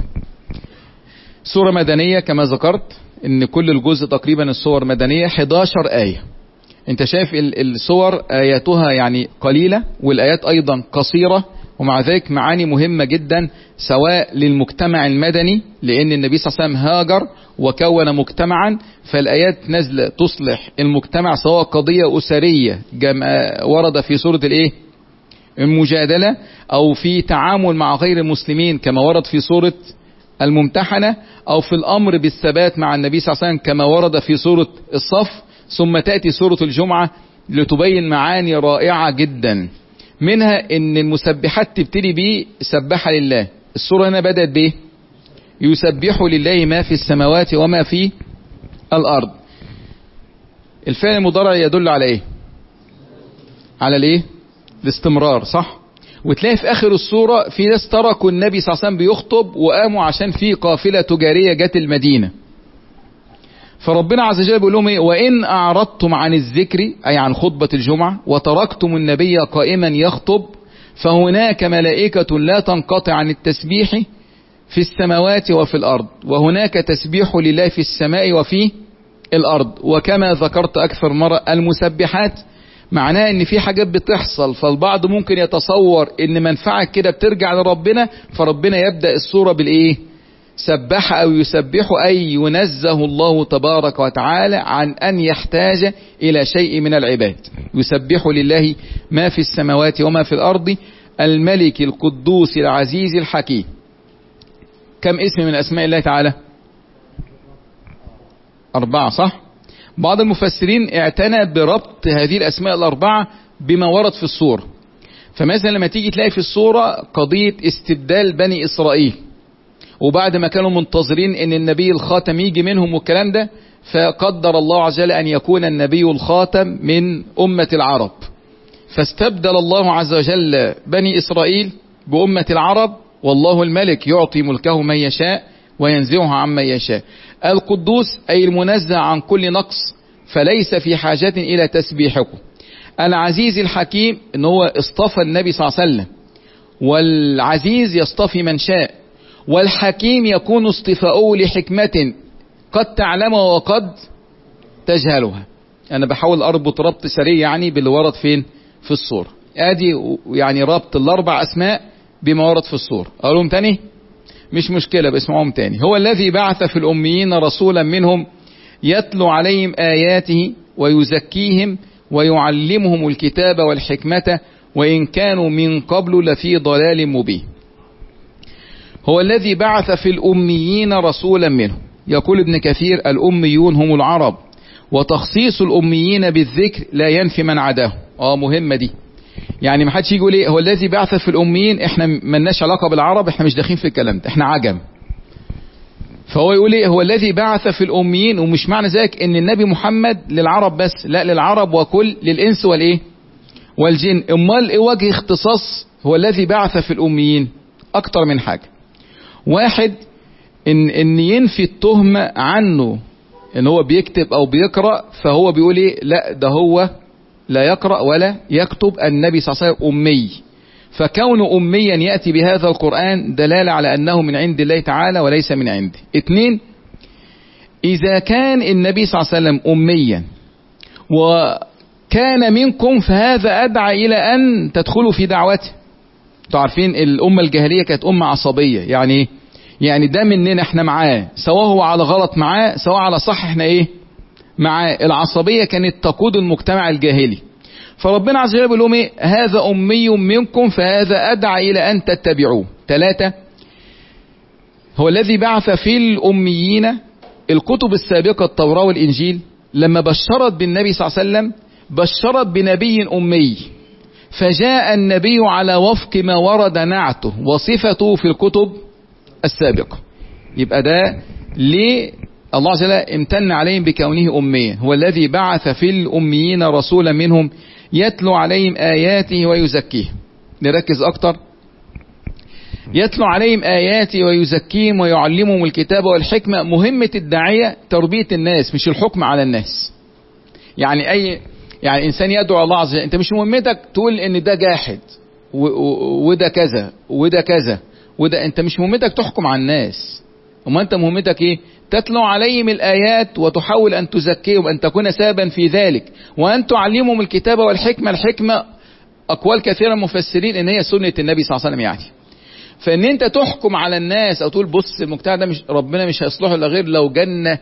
سورة مدنية كما ذكرت ان كل الجزء تقريبا السور مدنية، حداشر آية. انت شايف السور آياتها يعني قليلة والآيات ايضا قصيرة، ومع ذلك معاني مهمة جدا سواء للمجتمع المدني، لان النبي صلى الله عليه وسلم هاجر وكون مجتمعا، فالآيات نازلة تصلح المجتمع، سواء قضية أسرية ورد في سورة الايه المجادلة، او في تعامل مع غير المسلمين كما ورد في سورة الممتحنة، او في الامر بالثبات مع النبي صلى الله عليه وسلم كما ورد في سورة الصف. ثم تأتي سورة الجمعة لتبين معاني رائعة جدا، منها ان المسبحات تبتدي به سبح لله. السورة هنا بدأت به يسبح لله ما في السماوات وما في الارض. الفعل المضارع يدل على ايه؟ على الايه؟ الاستمرار، صح؟ وتلاقي في اخر السورة في ناس تركوا النبي صلى الله عليه وسلم بيخطب وقاموا عشان في قافلة تجارية جت المدينة، فربنا عز وجل بيقول لهم ايه؟ وان اعرضتم عن الذكر، اي عن خطبة الجمعة، وتركتم النبي قائما يخطب، فهناك ملائكة لا تنقطع عن التسبيح في السماوات وفي الارض، وهناك تسبيح لله في السماء وفي الارض. وكما ذكرت اكثر مرة المسبحات معناه ان في حاجات بتحصل، فالبعض ممكن يتصور ان منفعة كده بترجع لربنا، فربنا يبدأ السورة بالايه؟ سبح او يسبح، اي ينزه الله تبارك وتعالى عن ان يحتاج الى شيء من العباد. يسبح لله ما في السماوات وما في الارض الملك القدوس العزيز الحكيم. كم اسم من اسماء الله تعالى؟ اربعة، صح؟ بعض المفسرين اعتنى بربط هذه الاسماء الاربعة بما ورد في السورة. فمثلا لما تيجي تلاقي في السورة قضية استبدال بني اسرائيل، وبعد ما كانوا منتظرين ان النبي الخاتم يجي منهم والكلام ده، فقدر الله عز وجل ان يكون النبي الخاتم من امة العرب، فاستبدل الله عز وجل بني اسرائيل بامة العرب، والله الملك يعطي ملكه من يشاء وينزعه عمن يشاء. القدوس اي المنزه عن كل نقص، فليس في حاجة الى تسبيحكم. العزيز الحكيم ان هو اصطفى النبي صلى الله عليه وسلم، والعزيز يصطفي من شاء، والحكيم يكون اصطفاؤه لحكمة قد تعلمها وقد تجهلها. انا بحاول اربط ربط سريع يعني باللي ورد فين في السورة. ادي يعني ربط الاربع اسماء بما ورد في السورة. اقولهم تاني؟ مش مشكلة، باسمعهم تاني. هو الذي بعث في الاميين رسولا منهم يتلو عليهم اياته ويزكيهم ويعلمهم الكتاب والحكمة وان كانوا من قبل لفي ضلال مبين. هو الذي بعث في الأميين رسولا منهم. يقول ابن كثير الأميون هم العرب، وتخصيص الأميين بالذكر لا ينفي من عداه. اه مهمة دي، يعني ما حدش يقول ايه هو الذي بعث في الأميين، احنا ملناش علاقة بالعرب، احنا مش داخلين في الكلام ده، احنا عجم. فهو يقول ايه هو الذي بعث في الأميين، ومش معنى ذلك ان النبي محمد للعرب بس، لا، للعرب وكل للإنس والايه والجن. امال ايه وجه اختصاص هو الذي بعث في الأميين؟ اكتر من حاجة. واحد، ان ان ينفي التهمة عنه ان هو بيكتب او بيقرأ، فهو بيقول ايه لا ده هو لا يقرأ ولا يكتب، النبي صلى الله عليه وسلم أمي، فكون أميا يأتي بهذا القرآن دلالة على أنه من عند الله تعالى وليس من عنده. اثنين، إذا كان النبي صلى الله عليه وسلم أميا وكان منكم فهذا أدعى إلى أن تدخلوا في دعوته. تعرفين الأمة الجاهلية كانت أمة عصبية، يعني يعني ده مننا احنا معاه، سواء هو على غلط معاه سواء على صح احنا ايه معاه. العصبية كانت تقود المجتمع الجاهلي، فربنا عز وجل بيقول لهم ايه هذا أمي منكم فهذا أدعى إلى أن تتبعوه. ثلاثة، هو الذي بعث في الأميين. الكتب السابقة التوراة والإنجيل لما بشرت بالنبي صلى الله عليه وسلم بشرت بنبي أمي، فجاء النبي على وفق ما ورد نعته وصفته في الكتب السابقة. يبقى ده ليه الله عز وجل امتن عليهم بكونه أميا. هو الذي بعث في الأميين رسولا منهم يتلو عليهم آياته ويزكيهم. نركز أكتر. يتلو عليهم آياته ويزكيهم ويعلمهم الكتاب والحكمة. مهمة الداعية تربية الناس مش الحكم على الناس. يعني أي يعني إنسان يدعو الله عز وجل، أنت مش مهمتك تقول إن ده جاحد وده كذا وده كذا وده، أنت مش مهمتك تحكم على الناس. وما أنت مهمتك إيه؟ تتلو عليهم الآيات وتحاول أن تزكيهم، أن تكون سببا في ذلك، وأن تعلمهم الكتاب والحكمة. الحكمة أقوال كثيرة مفسرين إن هي سنة النبي صلى الله عليه وسلم. يعني فإن أنت تحكم على الناس أو تقول بص المجتمع ده مش ربنا مش هيصلحه إلا غير لو جنة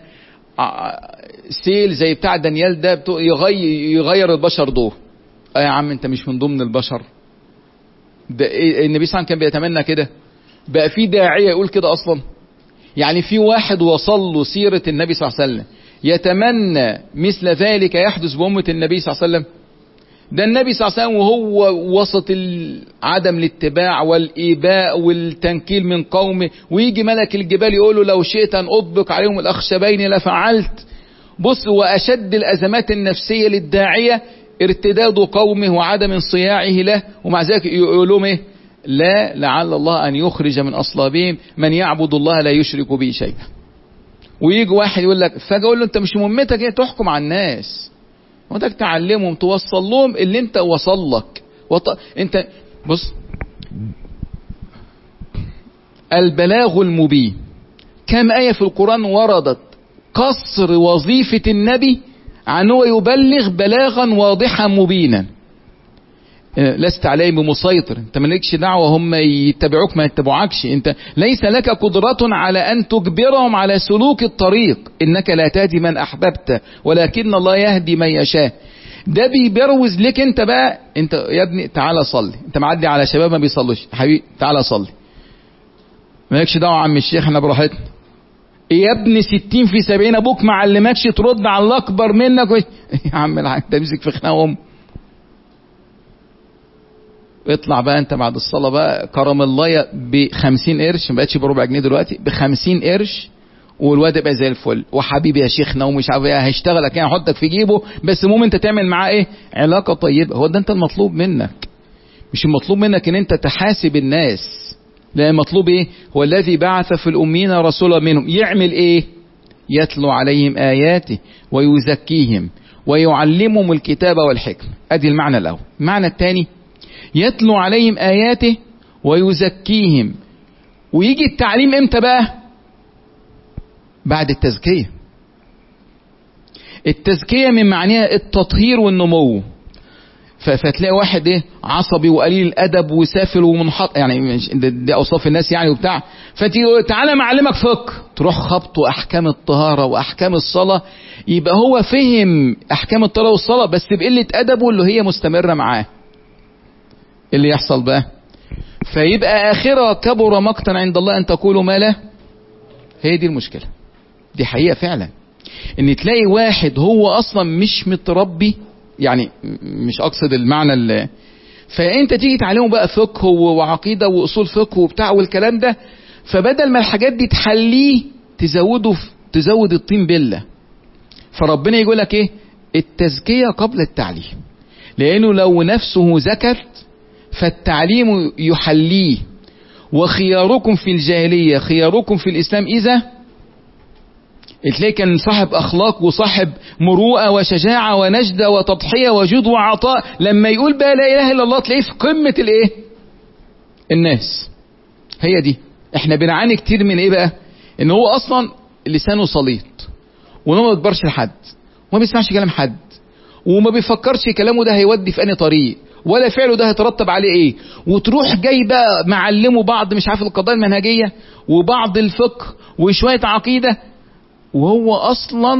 سيل زي بتاع دانيال ده يغير, يغير البشر دول. آه يا عم أنت مش من ضمن البشر ده. النبي صلى الله عليه وسلم كان بيتمنى كده؟ بقى في داعية يقول كده أصلا؟ يعني في واحد وصل له سيرة النبي صلى الله عليه وسلم يتمنى مثل ذلك يحدث بأمة النبي صلى الله عليه وسلم؟ ده النبي صلى الله عليه وسلم وهو وسط عدم الاتباع والإيباء والتنكيل من قومه، ويجي ملك الجبال يقول له لو شئت أن أطبق عليهم الأخشبين لفعلت. بص، وأشد الأزمات النفسية للداعية ارتداد قومه وعدم انصياعه له، ومع ذلك يقول لهم ايه؟ لا لعل الله أن يخرج من أصلابهم من يعبد الله لا يشرك به شيئا. ويجي واحد يقول لك، فاجي اقول له انت مش مهمتك ايه تحكم على الناس، مهمتك تعلمهم توصل لهم اللي انت وصل لك. وط... انت بص، البلاغ المبين كم آية في القرآن وردت قصر وظيفة النبي عن هو يبلغ بلاغا واضحا مبينا. لست عليهم بمسيطر، انت مالكش دعوة هم يتبعوك ما يتبعوكش، انت ليس لك قدرة على ان تجبرهم على سلوك الطريق، انك لا تهدي من احببت ولكن الله يهدي من يشاء. ده بيبروز لك انت بقى، انت يا ابني تعالى صلي، انت معدي على شباب ما بيصلوش، حبيبي تعالى صلي، مالكش دعوة عم الشيخ احنا براحتنا. يا ابني ستين في سبعين ابوك ما علمكش ترد على الله اكبر منك و... يا عم الحاج انت مسك في خناقهم. اطلع بقى انت بعد الصلاة بقى كرم الله بخمسين قرش، ما بقتش بربع جنيه دلوقتي، بخمسين قرش، والواد يبقى زي الفل، وحبيبي يا شيخنا ومش عارف ايه هيشتغلك يعني هحطك في جيبه، بس المهم انت تعمل معاه ايه؟ علاقة طيبة. هو ده انت المطلوب منك، مش المطلوب منك ان انت تحاسب الناس، لا المطلوب ايه؟ هو الذي بعث في الأمين رسولا منهم يعمل ايه؟ يتلو عليهم آياته ويزكيهم ويعلمهم الكتاب والحكمة. ادي المعنى الاول. المعنى الثاني يتلو عليهم آياته ويزكيهم. ويجي التعليم امتى بقى؟ بعد التزكية. التزكية من معناها التطهير والنمو. فتلاقي واحد ايه عصبي وقليل الادب وسافل ومنحط، يعني دي اوصاف الناس يعني وبتاع، فتيجي تعالى معلمك فقه، تروح خبطه احكام الطهارة واحكام الصلاة، يبقى هو فهم احكام الطهارة والصلاة بس بقلة ادبه اللي هي مستمرة معاه. اللي يحصل بقى فيبقى آخرة كبر مقتا عند الله أن تقولوا ما لا. هي دي المشكلة، دي حقيقة فعلا، ان تلاقي واحد هو اصلا مش متربي، يعني مش اقصد المعنى اللي فانت تيجي تعلمه بقى فقه وعقيدة واصول فقه وبتاع والكلام ده، فبدل ما الحاجات دي تحليه تزوده تزود الطين بلة. فربنا يقول لك ايه؟ التزكية قبل التعليم، لانه لو نفسه زكت فالتعليم يحليه. وخياركم في الجاهلية خياركم في الاسلام اذا تلاقي كان صاحب اخلاق وصاحب مروءه وشجاعه ونجده وتضحيه وجود وعطاء، لما يقول بقى لا اله الا الله تلاقيه في قمه الايه؟ الناس. هي دي احنا بنعاني كتير من ايه بقى؟ ان هو اصلا لسانه سليط وما بيكبرش لحد وما بيسمعش كلام حد وما بيفكرش كلامه ده هيودي في انهي طريق ولا فعله ده هيترتب عليه ايه، وتروح جاي بقى معلمه بعض مش عارف القضايا المنهجيه وبعض الفقه وشويه عقيده، وهو اصلا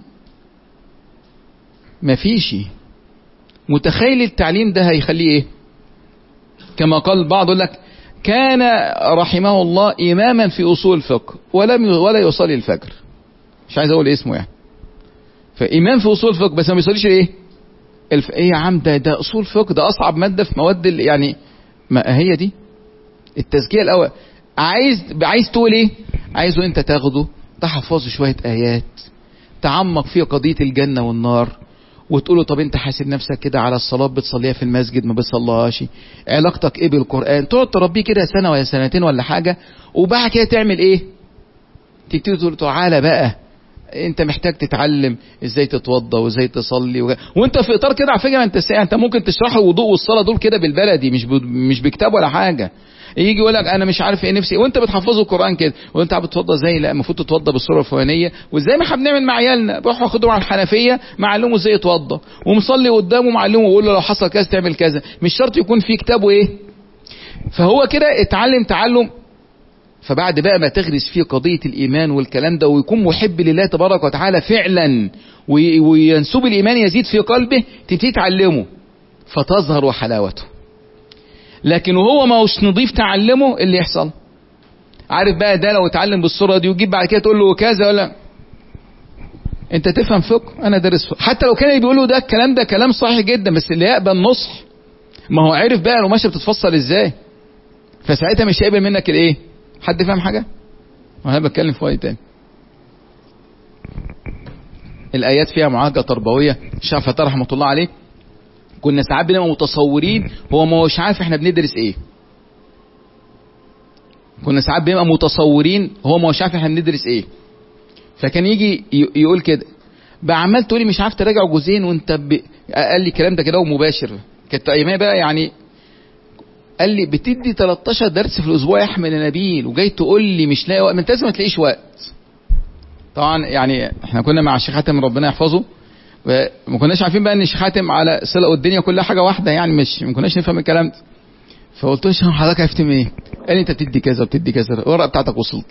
مفيش. متخيل التعليم ده هيخليه ايه؟ كما قال بعض يقول لك كان رحمه الله اماما في اصول الفقه ولم ولا يصلي الفجر، مش عايز اقول اسمه يعني، فامام في اصول الفقه بس ما بيصليش ايه الف... ايه يا عم ده ده اصول فقه، ده اصعب ماده في مواد ال... يعني ما هي دي التزكيه الاول. عايز عايز تقول ايه؟ عايزه انت تاخده تحفظه شوية آيات تعمق فيه قضية الجنة والنار، وتقوله طب انت حاسب نفسك كده على الصلاة بتصليها في المسجد ما بتصليهاش، علاقتك ايه بالقرآن، تقعد تربيه كده سنة ولا سنتين ولا حاجة، وبعد كده تعمل ايه؟ تبتدي تقول تعالى بقى انت محتاج تتعلم ازاي تتوضى وازاي تصلي و... وانت في اطار كده على فكرة انت سا... انت ممكن تشرح الوضوء والصلاة دول كده بالبلدي، مش ب... مش بكتاب ولا حاجة. يجي يقول لك انا مش عارف ايه نفسي، وانت بتحفظه القران كده وانت بتتوضى ازاي، لا المفروض تتوضى بالصوره الفلانيه، وازاي ما احنا بنعمل مع عيالنا بروح اخدهم على الحنفيه معلمه ازاي يتوضى ومصلي قدامه معلمه ويقول له لو حصل كذا تعمل كذا، مش شرط يكون في كتاب وايه. فهو كده اتعلم تعلم. فبعد بقى ما تغرس فيه قضيه الايمان والكلام ده ويكون محب لله تبارك وتعالى فعلا وينسب الايمان يزيد في قلبه، تبتدي تعلمه فتظهر حلاوته. لكن وهو ما هوش نضيف تعلمه اللي يحصل عارف بقى، ده لو اتعلم بالصورة دي وتجيب بعد كده تقول له كذا ولا انت تفهم فقه انا دارس فقه، حتى لو كان بيقول له ده الكلام ده كلام صحيح جدا بس اللي يقبل نصح ما هو عارف بقى القماشه بتتفصل ازاي، فساعتها مش هيقبل منك الايه. حد فاهم حاجه؟ وانا بتكلم في وقت تاني. الايات فيها معالجه تربويه. الشيخ فتح رحمه الله عليه كنا ساعات بنبقى متصورين هو ما هوش عارف احنا بندرس ايه، كنا ساعات بنبقى متصورين هو ما هوش عارف احنا بندرس ايه، فكان يجي يقول كده بقى عمال تقولي مش عارف تراجع جزئين وانت ب... قال لي الكلام ده كده ومباشر، كانت ايامها بقى يعني قال لي بتدي تلتاشر درس في الاسبوع يا احمد نبيل وجاي تقول لي مش لاقي وقت، ما انت لازم ما تلاقيش وقت. طبعا يعني احنا كنا مع الشيخ حاتم ربنا يحفظه وما كناش عارفين بقى ان الشيخ حاتم على صله والدنيا كلها حاجه واحده، يعني مش ما كناش نفهم الكلام ده. فقلت له حضرتك عرفت من ايه؟ قال لي انت بتدي كذا وبتدي كذا الورقه بتاعتك وصلت.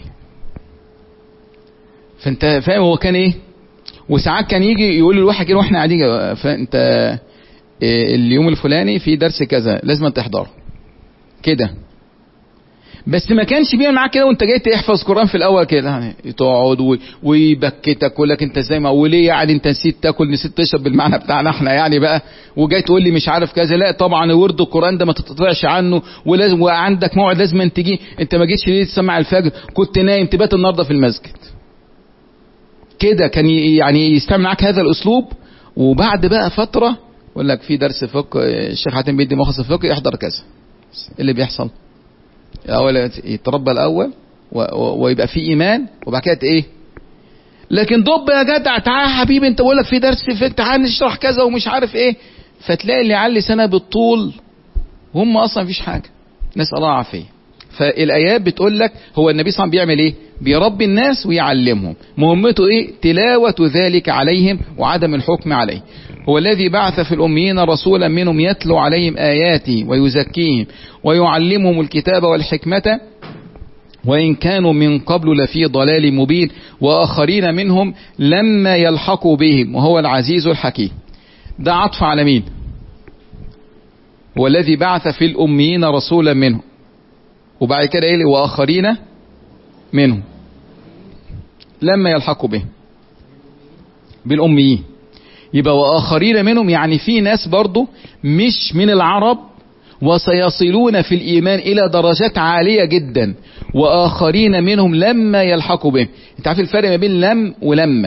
فانت فاهم هو كان ايه. وساعات كان يجي يقول للواحد كده واحنا قاعدين فانت اليوم الفلاني في درس كذا لازم تحضره كده، بس ما كانش بيعمل معاك كده وانت جاي تحفظ قرآن في الاول كده يعني تقعد ويبكتك يقول لك انت ازاي ما وليه يعني انت نسيت تاكل نسيت تشرب بالمعنى بتاعنا احنا يعني بقى، وجاي تقول لي مش عارف كذا. لا طبعا ورد القرآن ده ما تتطلعش عنه ولازم وعندك موعد لازم انت تجي، انت ما جيتش ليه تسمع الفجر كنت نايم تبات النهارده في المسجد كده. كان يعني يستعمل معاك هذا الاسلوب. وبعد بقى فتره يقول لك في درس فقه الشيخ حاتم بيدي ملخص الفقه يحضر كذا. اللي بيحصل الاول يتربى الاول ويبقى في ايمان وبعد كده ايه. لكن ضب يا جدع تعال يا حبيبي انت بقول لك في درس فقه تعال نشرح كذا ومش عارف ايه، فتلاقي اللي علي سنه بالطول وهم اصلا مفيش حاجه. نسال الله العافيه. فالايات بتقول لك هو النبي صلى الله عليه وسلم بيعمل ايه؟ بيربي الناس ويعلمهم. مهمته ايه؟ تلاوه ذلك عليهم وعدم الحكم عليه. هو الذي بعث في الأميين رسولا منهم يتلو عليهم آياته ويزكيهم ويعلمهم الكتاب والحكمة وإن كانوا من قبل لفي ضلال مبين وآخرين منهم لما يلحقوا بهم وهو العزيز الحكيم. ده عطف على مين؟ هو الذي بعث في الأميين رسولا منهم وبعد كده ايه واخرين منهم لما يلحقوا به بالأميين. يبقى واخرين منهم يعني في ناس برضو مش من العرب وسيصلون في الإيمان إلى درجات عالية جدا، وآخرين منهم لما يلحقوا بهم. انت عارف الفرق ما بين لم ولما؟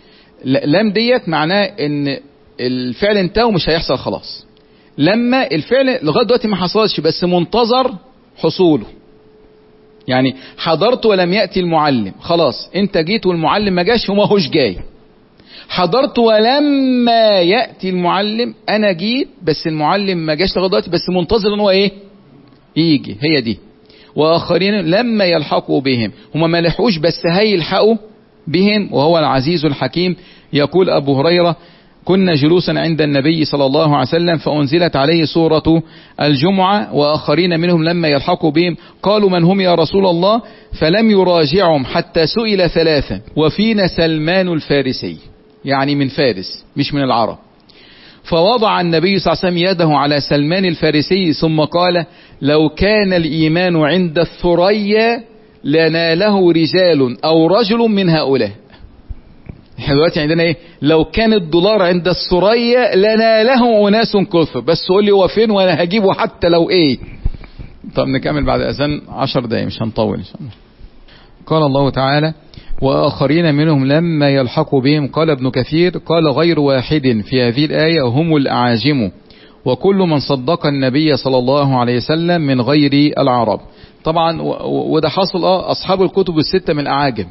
لم ديت معناه ان الفعل انتهى ومش هيحصل خلاص. لما الفعل لغاية دلوقتي ما حصلش بس منتظر حصوله. يعني حضرت ولم يأتي المعلم، خلاص انت جيت والمعلم ما جاش وما هوش جاي. حضرت ولما يأتي المعلم، انا جيت بس المعلم ما جاش لغاية دلوقتي بس منتظر ان هو ايه يجي. هي دي. واخرين لما يلحقوا بهم، هم ما لحقوش بس هيلحقوا بهم وهو العزيز الحكيم. يقول ابو هريرة كنا جلوسا عند النبي صلى الله عليه وسلم فأنزلت عليه سورة الجمعة وآخرين منهم لما يلحقوا بهم قالوا من هم يا رسول الله؟ فلم يراجعهم حتى سئل ثلاثا وفينا سلمان الفارسي، يعني من فارس مش من العرب. فوضع النبي صلى الله عليه وسلم يده على سلمان الفارسي ثم قال لو كان الإيمان عند الثريا لناله رجال أو رجل من هؤلاء. احنا دلوقتي عندنا ايه؟ لو كان الدولار عند الثريا لناله أناس كثر، بس قول لي هو فين وانا هجيبه حتى لو ايه. طب نكمل بعد أذان عشر دقايق مش هنطول ان شاء الله. قال الله تعالى وآخرين منهم لما يلحقوا بهم. قال ابن كثير قال غير واحد في هذه الآية هم الأعاجم وكل من صدق النبي صلى الله عليه وسلم من غير العرب. طبعا وده حصل اه أصحاب الكتب الستة من الأعاجم،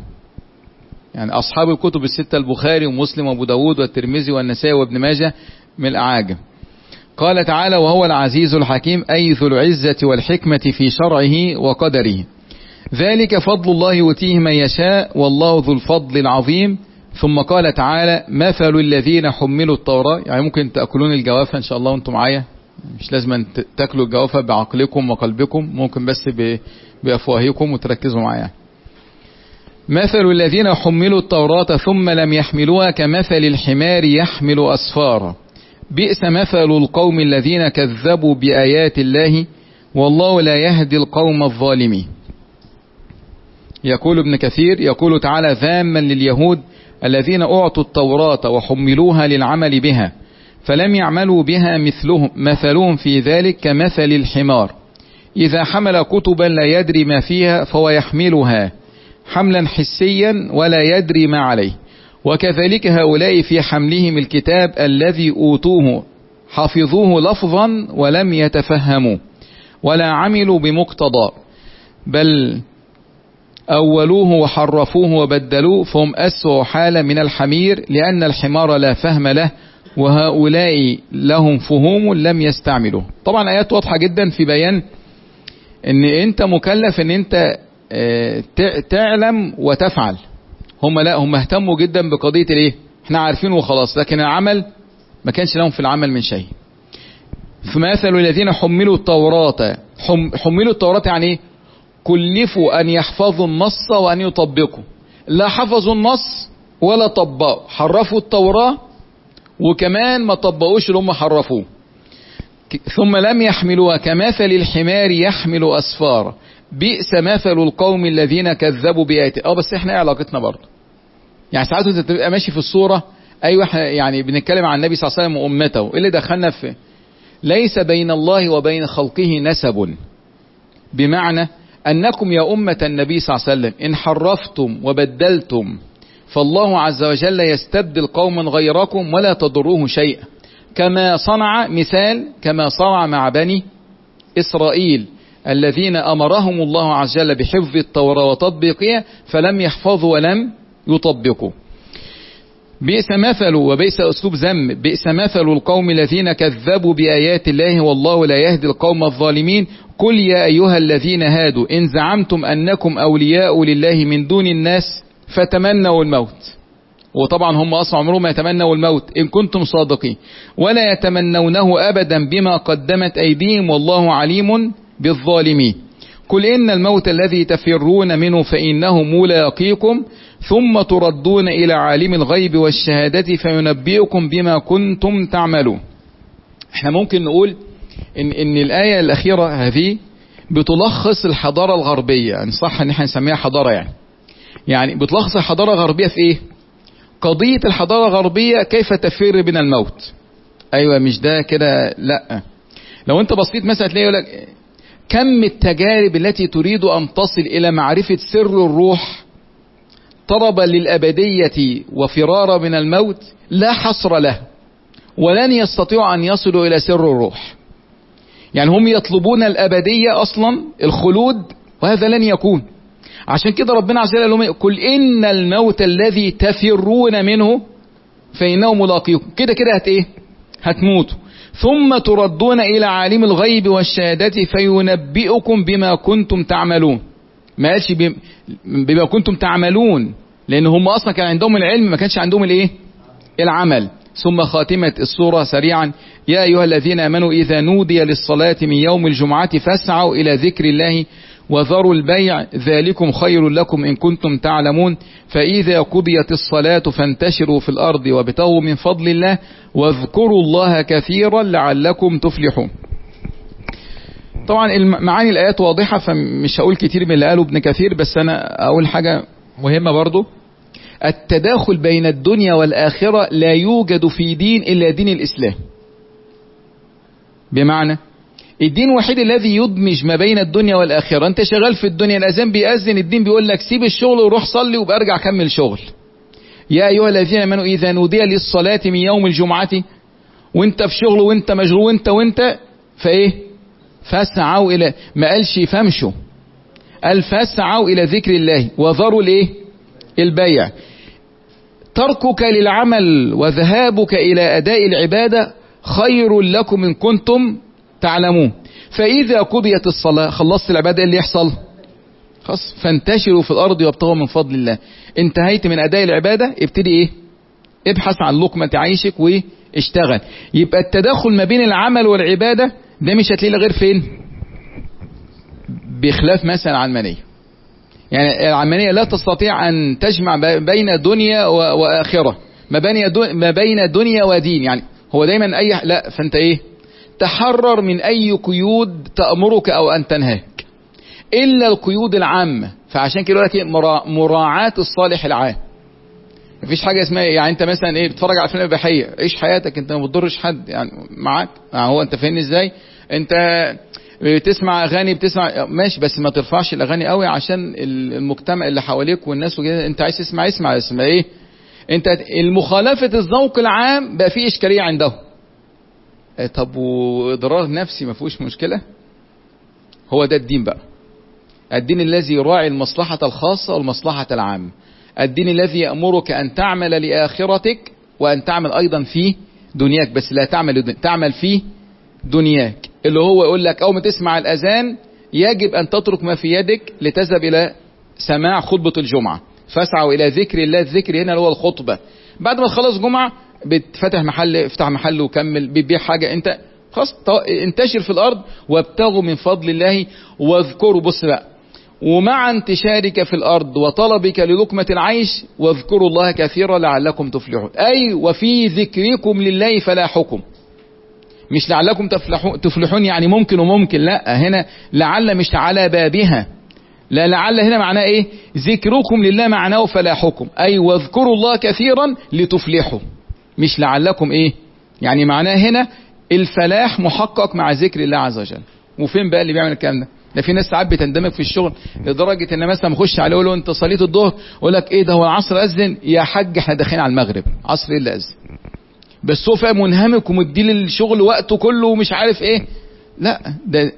يعني أصحاب الكتب الستة البخاري ومسلم وابو داود والترمذي والنسائي وابن ماجه من الأعاجم. قال تعالى وهو العزيز الحكيم أي ذو العزة والحكمة في شرعه وقدره ذلك فضل الله يؤتيه من يشاء والله ذو الفضل العظيم. ثم قال تعالى مثل الذين حملوا التوراة، يعني ممكن تأكلون الجوافة إن شاء الله وانتم معايا، مش لازم تأكلوا الجوافة بعقلكم وقلبكم، ممكن بس بأفواهكم وتركزوا معايا. مثل الذين حملوا التوراة ثم لم يحملوها كمثل الحمار يحمل أسفارا بئس مثل القوم الذين كذبوا بآيات الله والله لا يهدي القوم الظالمين. يقول ابن كثير يقول تعالى ذاما لليهود الذين أعطوا التوراة وحملوها للعمل بها فلم يعملوا بها مثلهم مثلهم في ذلك كمثل الحمار إذا حمل كتبا لا يدري ما فيها فهو يحملها حملا حسيا ولا يدري ما عليه وكذلك هؤلاء في حملهم الكتاب الذي أوتوه حفظوه لفظا ولم يتفهموا ولا عملوا بمقتضى بل أولوه وحرفوه وبدلوه فهم أسوأ حالة من الحمير لأن الحمار لا فهم له وهؤلاء لهم فهوم لم يستعملوه. طبعا آيات واضحة جدا في بيان ان انت مكلف ان انت تعلم وتفعل. هم لا هم اهتموا جدا بقضية الايه احنا عارفين وخلاص، لكن العمل ما كانش لهم في العمل من شيء. فمثل الذين حملوا التوراة حم حملوا التوراة يعني ايه؟ كلفوا ان يحفظوا النص وان يطبقوا، لا حفظوا النص ولا طبقوا، حرفوا التوراة وكمان ما طبقوش اللي هم حرفوه. ثم لم يحملوها كمثل الحمار يحمل أسفار بئس مثل القوم الذين كذبوا بآياته. اه بس احنا ايه علاقتنا برضه؟ يعني ساعات انت تبقى ماشي في الصورة ايوه احنا يعني بنتكلم عن النبي صلى الله عليه وسلم وامته، ايه اللي دخلنا في ليس بين الله وبين خلقه نسب، بمعنى انكم يا أمة النبي صلى الله عليه وسلم ان حرفتم وبدلتم فالله عز وجل يستبدل قوما غيركم ولا تضروه شيئا، كما صنع مثال كما صنع مع بني إسرائيل الذين أمرهم الله عز وجل بحفظ التوراة وتطبيقها فلم يحفظوا ولم يطبقوا. بئس مثل وبئس أسلوب ذم بئس مثل القوم الذين كذبوا بآيات الله والله لا يهدي القوم الظالمين. قل يا أيها الذين هادوا إن زعمتم أنكم أولياء لله من دون الناس فتمنوا الموت، وطبعا هم أصلا عمرهم ما يتمنوا الموت إن كنتم صادقين ولا يتمنونه أبدا بما قدمت أيديهم والله عليم بالظالمين. قل إن الموت الذي تفرون منه فإنه ملاقيكم ثم تردون إلى عالم الغيب والشهادة فينبئكم بما كنتم تعملون. احنا ممكن نقول إن, إن الآية الأخيرة هذه بتلخص الحضارة الغربية، يعني صح ان احنا نسميها حضارة، يعني يعني بتلخص الحضارة الغربية في ايه؟ قضية الحضارة الغربية كيف تفر من الموت. ايوه مش ده كده، لا. لو انت بصيت مثلا تلاقي يقول لك كم التجارب التي تريد ان تصل الى معرفة سر الروح طلبا للأبدية وفرارا من الموت لا حصر له، ولن يستطيعوا ان يصلوا الى سر الروح. يعني هم يطلبون الأبدية أصلا، الخلود، وهذا لن يكون. عشان كده ربنا عز وجل قال قل إن الموت الذي تفرون منه فإنه ملاقيكم. كده كده هت إيه؟ هتموتوا، ثم تردون إلى عالم الغيب والشهادة فينبئكم بما كنتم تعملون. ما قالش بما كنتم تعملون، لأن هم أصلا كان عندهم العلم، ما كانش عندهم الإيه؟ العمل. ثم خاتمة السورة سريعا: يا أيها الذين آمنوا إذا نودي للصلاة من يوم الجمعة فاسعوا إلى ذكر الله وذروا البيع ذلكم خير لكم إن كنتم تعلمون فإذا قضيت الصلاة فانتشروا في الأرض وابتغوا من فضل الله واذكروا الله كثيرا لعلكم تفلحون. طبعا معاني الآيات واضحة، فمش هقول كتير من اللي قاله ابن كثير، بس أنا أقول حاجة مهمة برضو: التداخل بين الدنيا والآخرة لا يوجد في دين إلا دين الإسلام. بمعنى الدين الوحيد الذي يدمج ما بين الدنيا والآخرة. انت شغال في الدنيا، الأذان بيأذن، الدين بيقول لك سيب الشغل وروح صلي وبقى ارجع كمل شغل. يا أيها الذين آمنوا إذا نودي للصلاة من يوم الجمعة، وانت في شغل وانت مشغول وانت وانت فايه؟ فاسعوا إلى، ما قالش فامشوا، قال فاسعوا إلى ذكر الله وذروا الايه؟ البيع. تركك للعمل وذهابك إلى أداء العبادة خير لكم إن كنتم تعلمون. فإذا قضيت الصلاة، خلصت العبادة، اللي يحصل خلاص فانتشروا في الأرض وابتغوا من فضل الله. انتهيت من أداء العبادة، ابتدي إيه؟ ابحث عن لقمة عيشك واشتغل. يبقى التداخل ما بين العمل والعبادة ده مش هتلاقيه غير فين؟ بخلاف مثلا العلمانية. يعني العلمانية لا تستطيع أن تجمع بين دنيا وآخرة، ما بين دنيا ودين. يعني هو دايما أي لا، فأنت إيه؟ تحرر من أي قيود تأمرك أو أن تنهاك إلا القيود العامة. فعشان كده لك مراعاة الصالح العام. مفيش حاجة اسمها يعني أنت مثلا إيه بتتفرج على فيلم إباحية، عيش حياتك أنت، ما بتضرش حد يعني معاك. هو أنت فاهمني إزاي؟ أنت بتسمع أغاني، بتسمع ماشي، بس ما ترفعش الأغاني قوي عشان المجتمع اللي حواليك والناس وكده. أنت عايز تسمع اسمع اسمع إيه؟ أنت المخالفة الذوق العام بقى فيه إشكالية عنده. طب وإضرار نفسي ما فيهوش مشكلة؟ هو ده الدين بقى. الدين الذي يراعي المصلحة الخاصة والمصلحة العامة. الدين الذي يأمرك أن تعمل لآخرتك وأن تعمل أيضا في دنياك، بس لا تعمل تعمل في دنياك. اللي هو يقول لك أول ما تسمع الأذان يجب أن تترك ما في يدك لتذهب إلى سماع خطبة الجمعة. فاسعوا إلى ذكر الله. الذكر هنا اللي هو الخطبة. بعد ما تخلص جمعة بتفتح محل، افتح محل وكمل، بيبيع حاجة، انت خلاص انتشر في الارض وابتغوا من فضل الله واذكروا. بص بقى: ومع انتشارك في الارض وطلبك للقمة العيش واذكروا الله كثيرا لعلكم تفلحون. اي وفي ذكركم لله فلاحكم. مش لعلكم تفلحون تفلحون يعني ممكن وممكن، لا، هنا لعل مش على بابها، لا، لعل هنا معناه ايه؟ ذكركم لله معناه فلاحكم، اي واذكروا الله كثيرا لتفلحوا، مش لعلكم ايه يعني. معناه هنا الفلاح محقق مع ذكر الله عز وجل. وفين بقى اللي بيعمل الكلام ده؟ ده في ناس ساعات بتندمج في الشغل لدرجة ان مثلا مخش عليه يقول له انت صليت الظهر، يقول لك ايه ده هو العصر اذن يا حاج، احنا داخلين على المغرب، عصر ايه اللي اذن؟ بس هو فاهم منهمك ومدي للشغل وقته كله ومش عارف ايه. لا، ده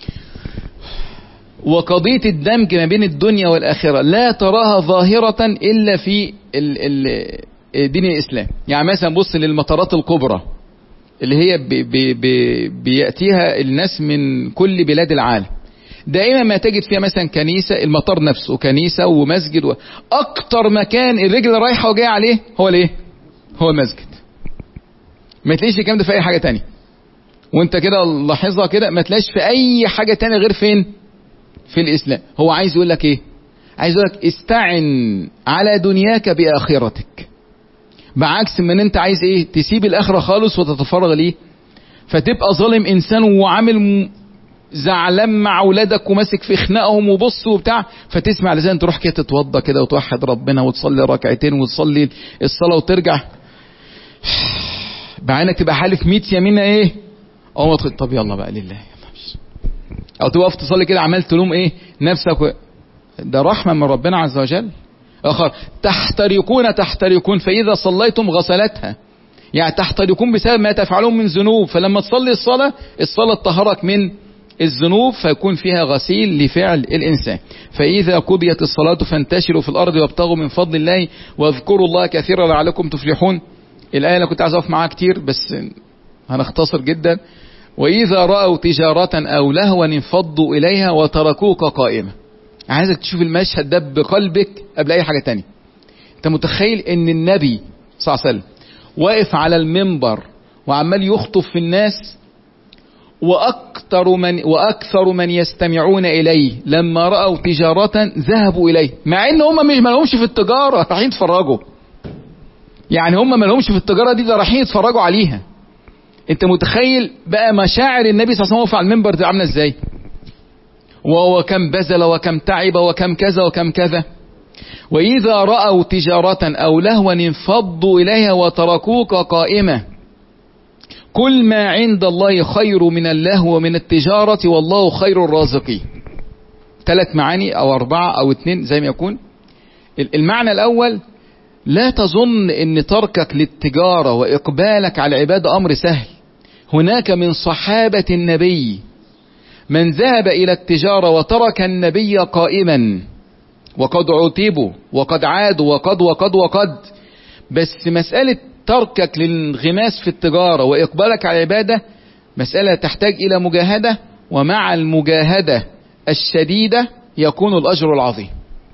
وقضية الدمج ما بين الدنيا والآخرة لا تراها ظاهرة إلا في ال ال دين الإسلام. يعني مثلا بص للمطارات الكبرى اللي هي بي بي بي بيأتيها الناس من كل بلاد العالم، دائما ما تجد فيها مثلا كنيسة، المطار نفسه كنيسة ومسجد، وأكتر مكان الرجل رايحة وجاية عليه هو الايه؟ هو المسجد. ما تلاقيش الكلام ده في أي حاجة تانية. وانت كده لاحظها كده، ما تلاقيش في أي حاجة تانية غير فين؟ في الإسلام. هو عايز يقول لك ايه؟ عايز يقول لك استعن على دنياك بآخرتك، بعكس من انت عايز ايه؟ تسيب الآخرة خالص وتتفرغ ليه؟ فتبقى ظالم إنسان وعامل زعلان مع اولادك وماسك في خناقهم وبص وبتاع، فتسمع لسان تروح كده تتوضى كده وتوحد ربنا وتصلي ركعتين وتصلي الصلاه وترجع بعينك تبقى حالف مية يمين ايه او ما طب يلا بقى لله يلا مش. او تقف تصلي كده عمال تلوم ايه نفسك و... ده رحمه من ربنا عز وجل. اخر تحترقون تحترقون فاذا صليتم غسلتها، يعني تحترقون بسبب ما تفعلون من ذنوب، فلما تصلي الصلاه الصلاه تطهرك من الذنوب فيكون فيها غسيل لفعل الانسان. فاذا قضيت الصلاه فانتشروا في الارض وابتغوا من فضل الله واذكروا الله كثيرا لعلكم تفلحون. الايه انا كنت عايز اقف معاها كتير بس هنختصر جدا. واذا راوا تجاره او لهوا انفضوا اليها وتركوك قائمه. عايزك تشوف المشهد ده بقلبك قبل اي حاجه تانية. انت متخيل ان النبي صلى الله عليه وسلم واقف على المنبر وعمال يخطب في الناس، واكثر من واكثر من يستمعون اليه لما راوا تجاره ذهبوا اليه، مع ان هم مش ما لهمش في التجاره، رايحين يتفرجوا. يعني هم ما لهمش في التجاره دي، ده رايحين يتفرجوا عليها. انت متخيل بقى مشاعر النبي صلى الله عليه وسلم واقف على المنبر دي عامله ازاي؟ وكم بذل وكم تعب وكم كذا وكم كذا. واذا راوا تجاره او لهوا انفضوا اليها وتركوك قائمه. كل ما عند الله خير من اللهو ومن التجاره والله خير الرازقين. ثلاث معاني او اربعه او اثنين زي ما يكون. المعنى الاول، لا تظن ان تركك للتجاره واقبالك على العباده امر سهل. هناك من صحابه النبي من ذهب الى التجاره وترك النبي قائما وقد عتبوا وقد عادوا وقد وقد وقد. بس مسألة تركك للانغماس في التجارة وإقبالك على العبادة مسألة تحتاج إلى مجاهدة، ومع المجاهدة الشديدة يكون الأجر العظيم.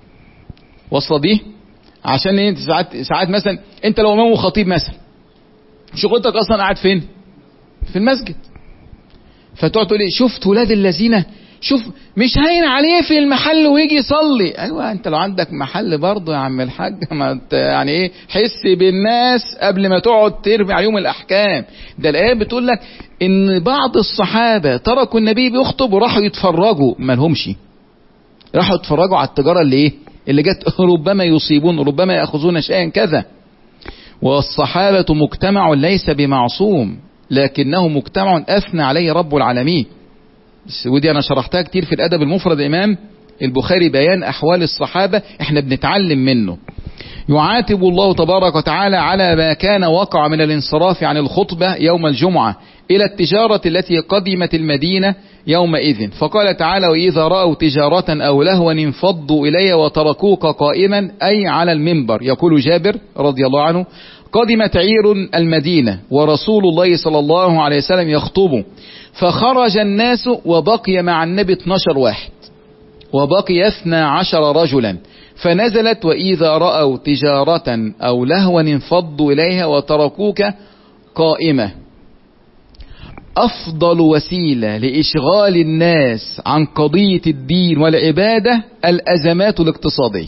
وصل دي؟ عشان انت ساعات ساعات مثلا انت لو امام خطيب مثلا، شغلتك اصلا قاعد فين؟ في المسجد. فتقعد تقول ايه، شفت ولاد الذين، شوف مش هين عليه في المحل ويجي يصلي. ايوه انت لو عندك محل برضه يا عم الحاج، ما يعني ايه، حس بالناس قبل ما تقعد ترمي عليهم الاحكام. ده الايه بتقول لك ان بعض الصحابه تركوا النبي بيخطب وراحوا يتفرجوا، ما لهمش، راحوا يتفرجوا على التجاره اللي ايه اللي جت، ربما يصيبون ربما ياخذون شيئا كذا. والصحابه مجتمع ليس بمعصوم، لكنه مجتمع اثنى عليه رب العالمين. ودي انا شرحتها كتير في الادب المفرد الامام البخاري، بيان احوال الصحابه احنا بنتعلم منه. يعاتب الله تبارك وتعالى على ما كان وقع من الانصراف عن الخطبه يوم الجمعه الى التجاره التي قدمت المدينه يومئذ، فقال تعالى: واذا راوا تجاره او لهوا انفضوا الي وتركوك قائما، اي على المنبر. يقول جابر رضي الله عنه: قدمت عير المدينه ورسول الله صلى الله عليه وسلم يخطب، فخرج الناس وبقي مع النبي اثناشر واحد وبقي اثنى عشر رجلا، فنزلت: وإذا رأوا تجارة أو لهوا انفضوا إليها وتركوك قائمة. أفضل وسيلة لإشغال الناس عن قضية الدين والعبادة الأزمات الاقتصادية.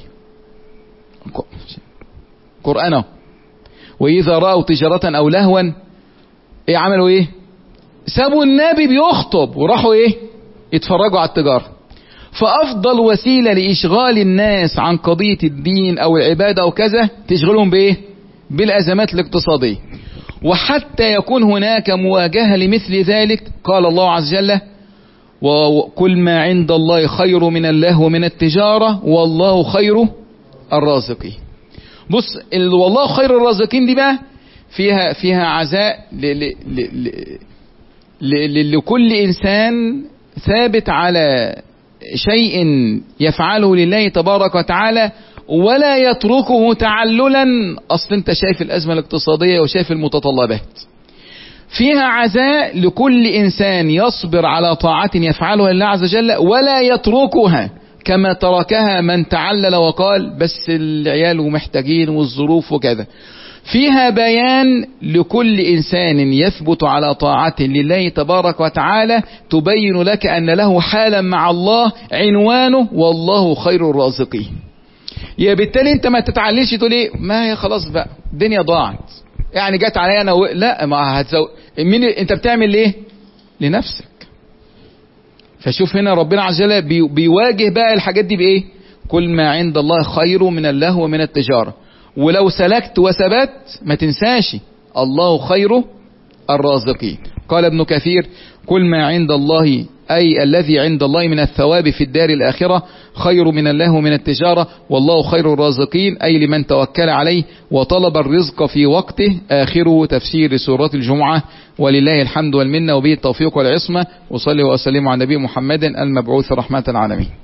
قرآنه: وإذا رأوا تجارة أو لهوا إيه عملوا إيه؟ سابوا النبي بيخطب وراحوا إيه؟ يتفرجوا على التجارة. فأفضل وسيلة لإشغال الناس عن قضية الدين أو العبادة أو كذا تشغلهم بإيه؟ بالأزمات الاقتصادية. وحتى يكون هناك مواجهة لمثل ذلك قال الله عز وجل: وكل ما عند الله خير من اللهو ومن التجارة والله خير الرازقين. بص، والله خير الرازقين دي بقى فيها فيها عزاء ل ل ل ل لكل إنسان ثابت على شيء يفعله لله تبارك وتعالى ولا يتركه تعللا. أصل انت شايف الأزمة الاقتصادية وشايف المتطلبات. فيها عزاء لكل إنسان يصبر على طاعة يفعلها لله عز وجل ولا يتركها كما تركها من تعلل وقال بس العيال ومحتاجين والظروف وكذا. فيها بيان لكل إنسان يثبت على طاعة لله تبارك وتعالى تبين لك أن له حالا مع الله عنوانه والله خير الرازقين. يا بالتالي انت ما تتعليش تقول ايه، ما هي خلاص بقى الدنيا ضاعت يعني جت عليا انا و... لا، ما هتزو... مين انت بتعمل ليه؟ لنفسك. فشوف هنا ربنا عز وجل بي بيواجه بقى الحاجات دي بايه؟ كل ما عند الله خير من اللهو ومن التجارة. ولو سلكت وثبت ما تنساش الله خير الرازقين. قال ابن كثير كل ما عند الله أي الذي عند الله من الثواب في الدار الآخرة خير من اللهو ومن التجارة، والله خير الرازقين أي لمن توكل عليه وطلب الرزق في وقته. آخره تفسير سورة الجمعة، ولله الحمد والمنة وبه التوفيق والعصمة. وصلي وسلم على نبي محمد المبعوث رحمة العالمين.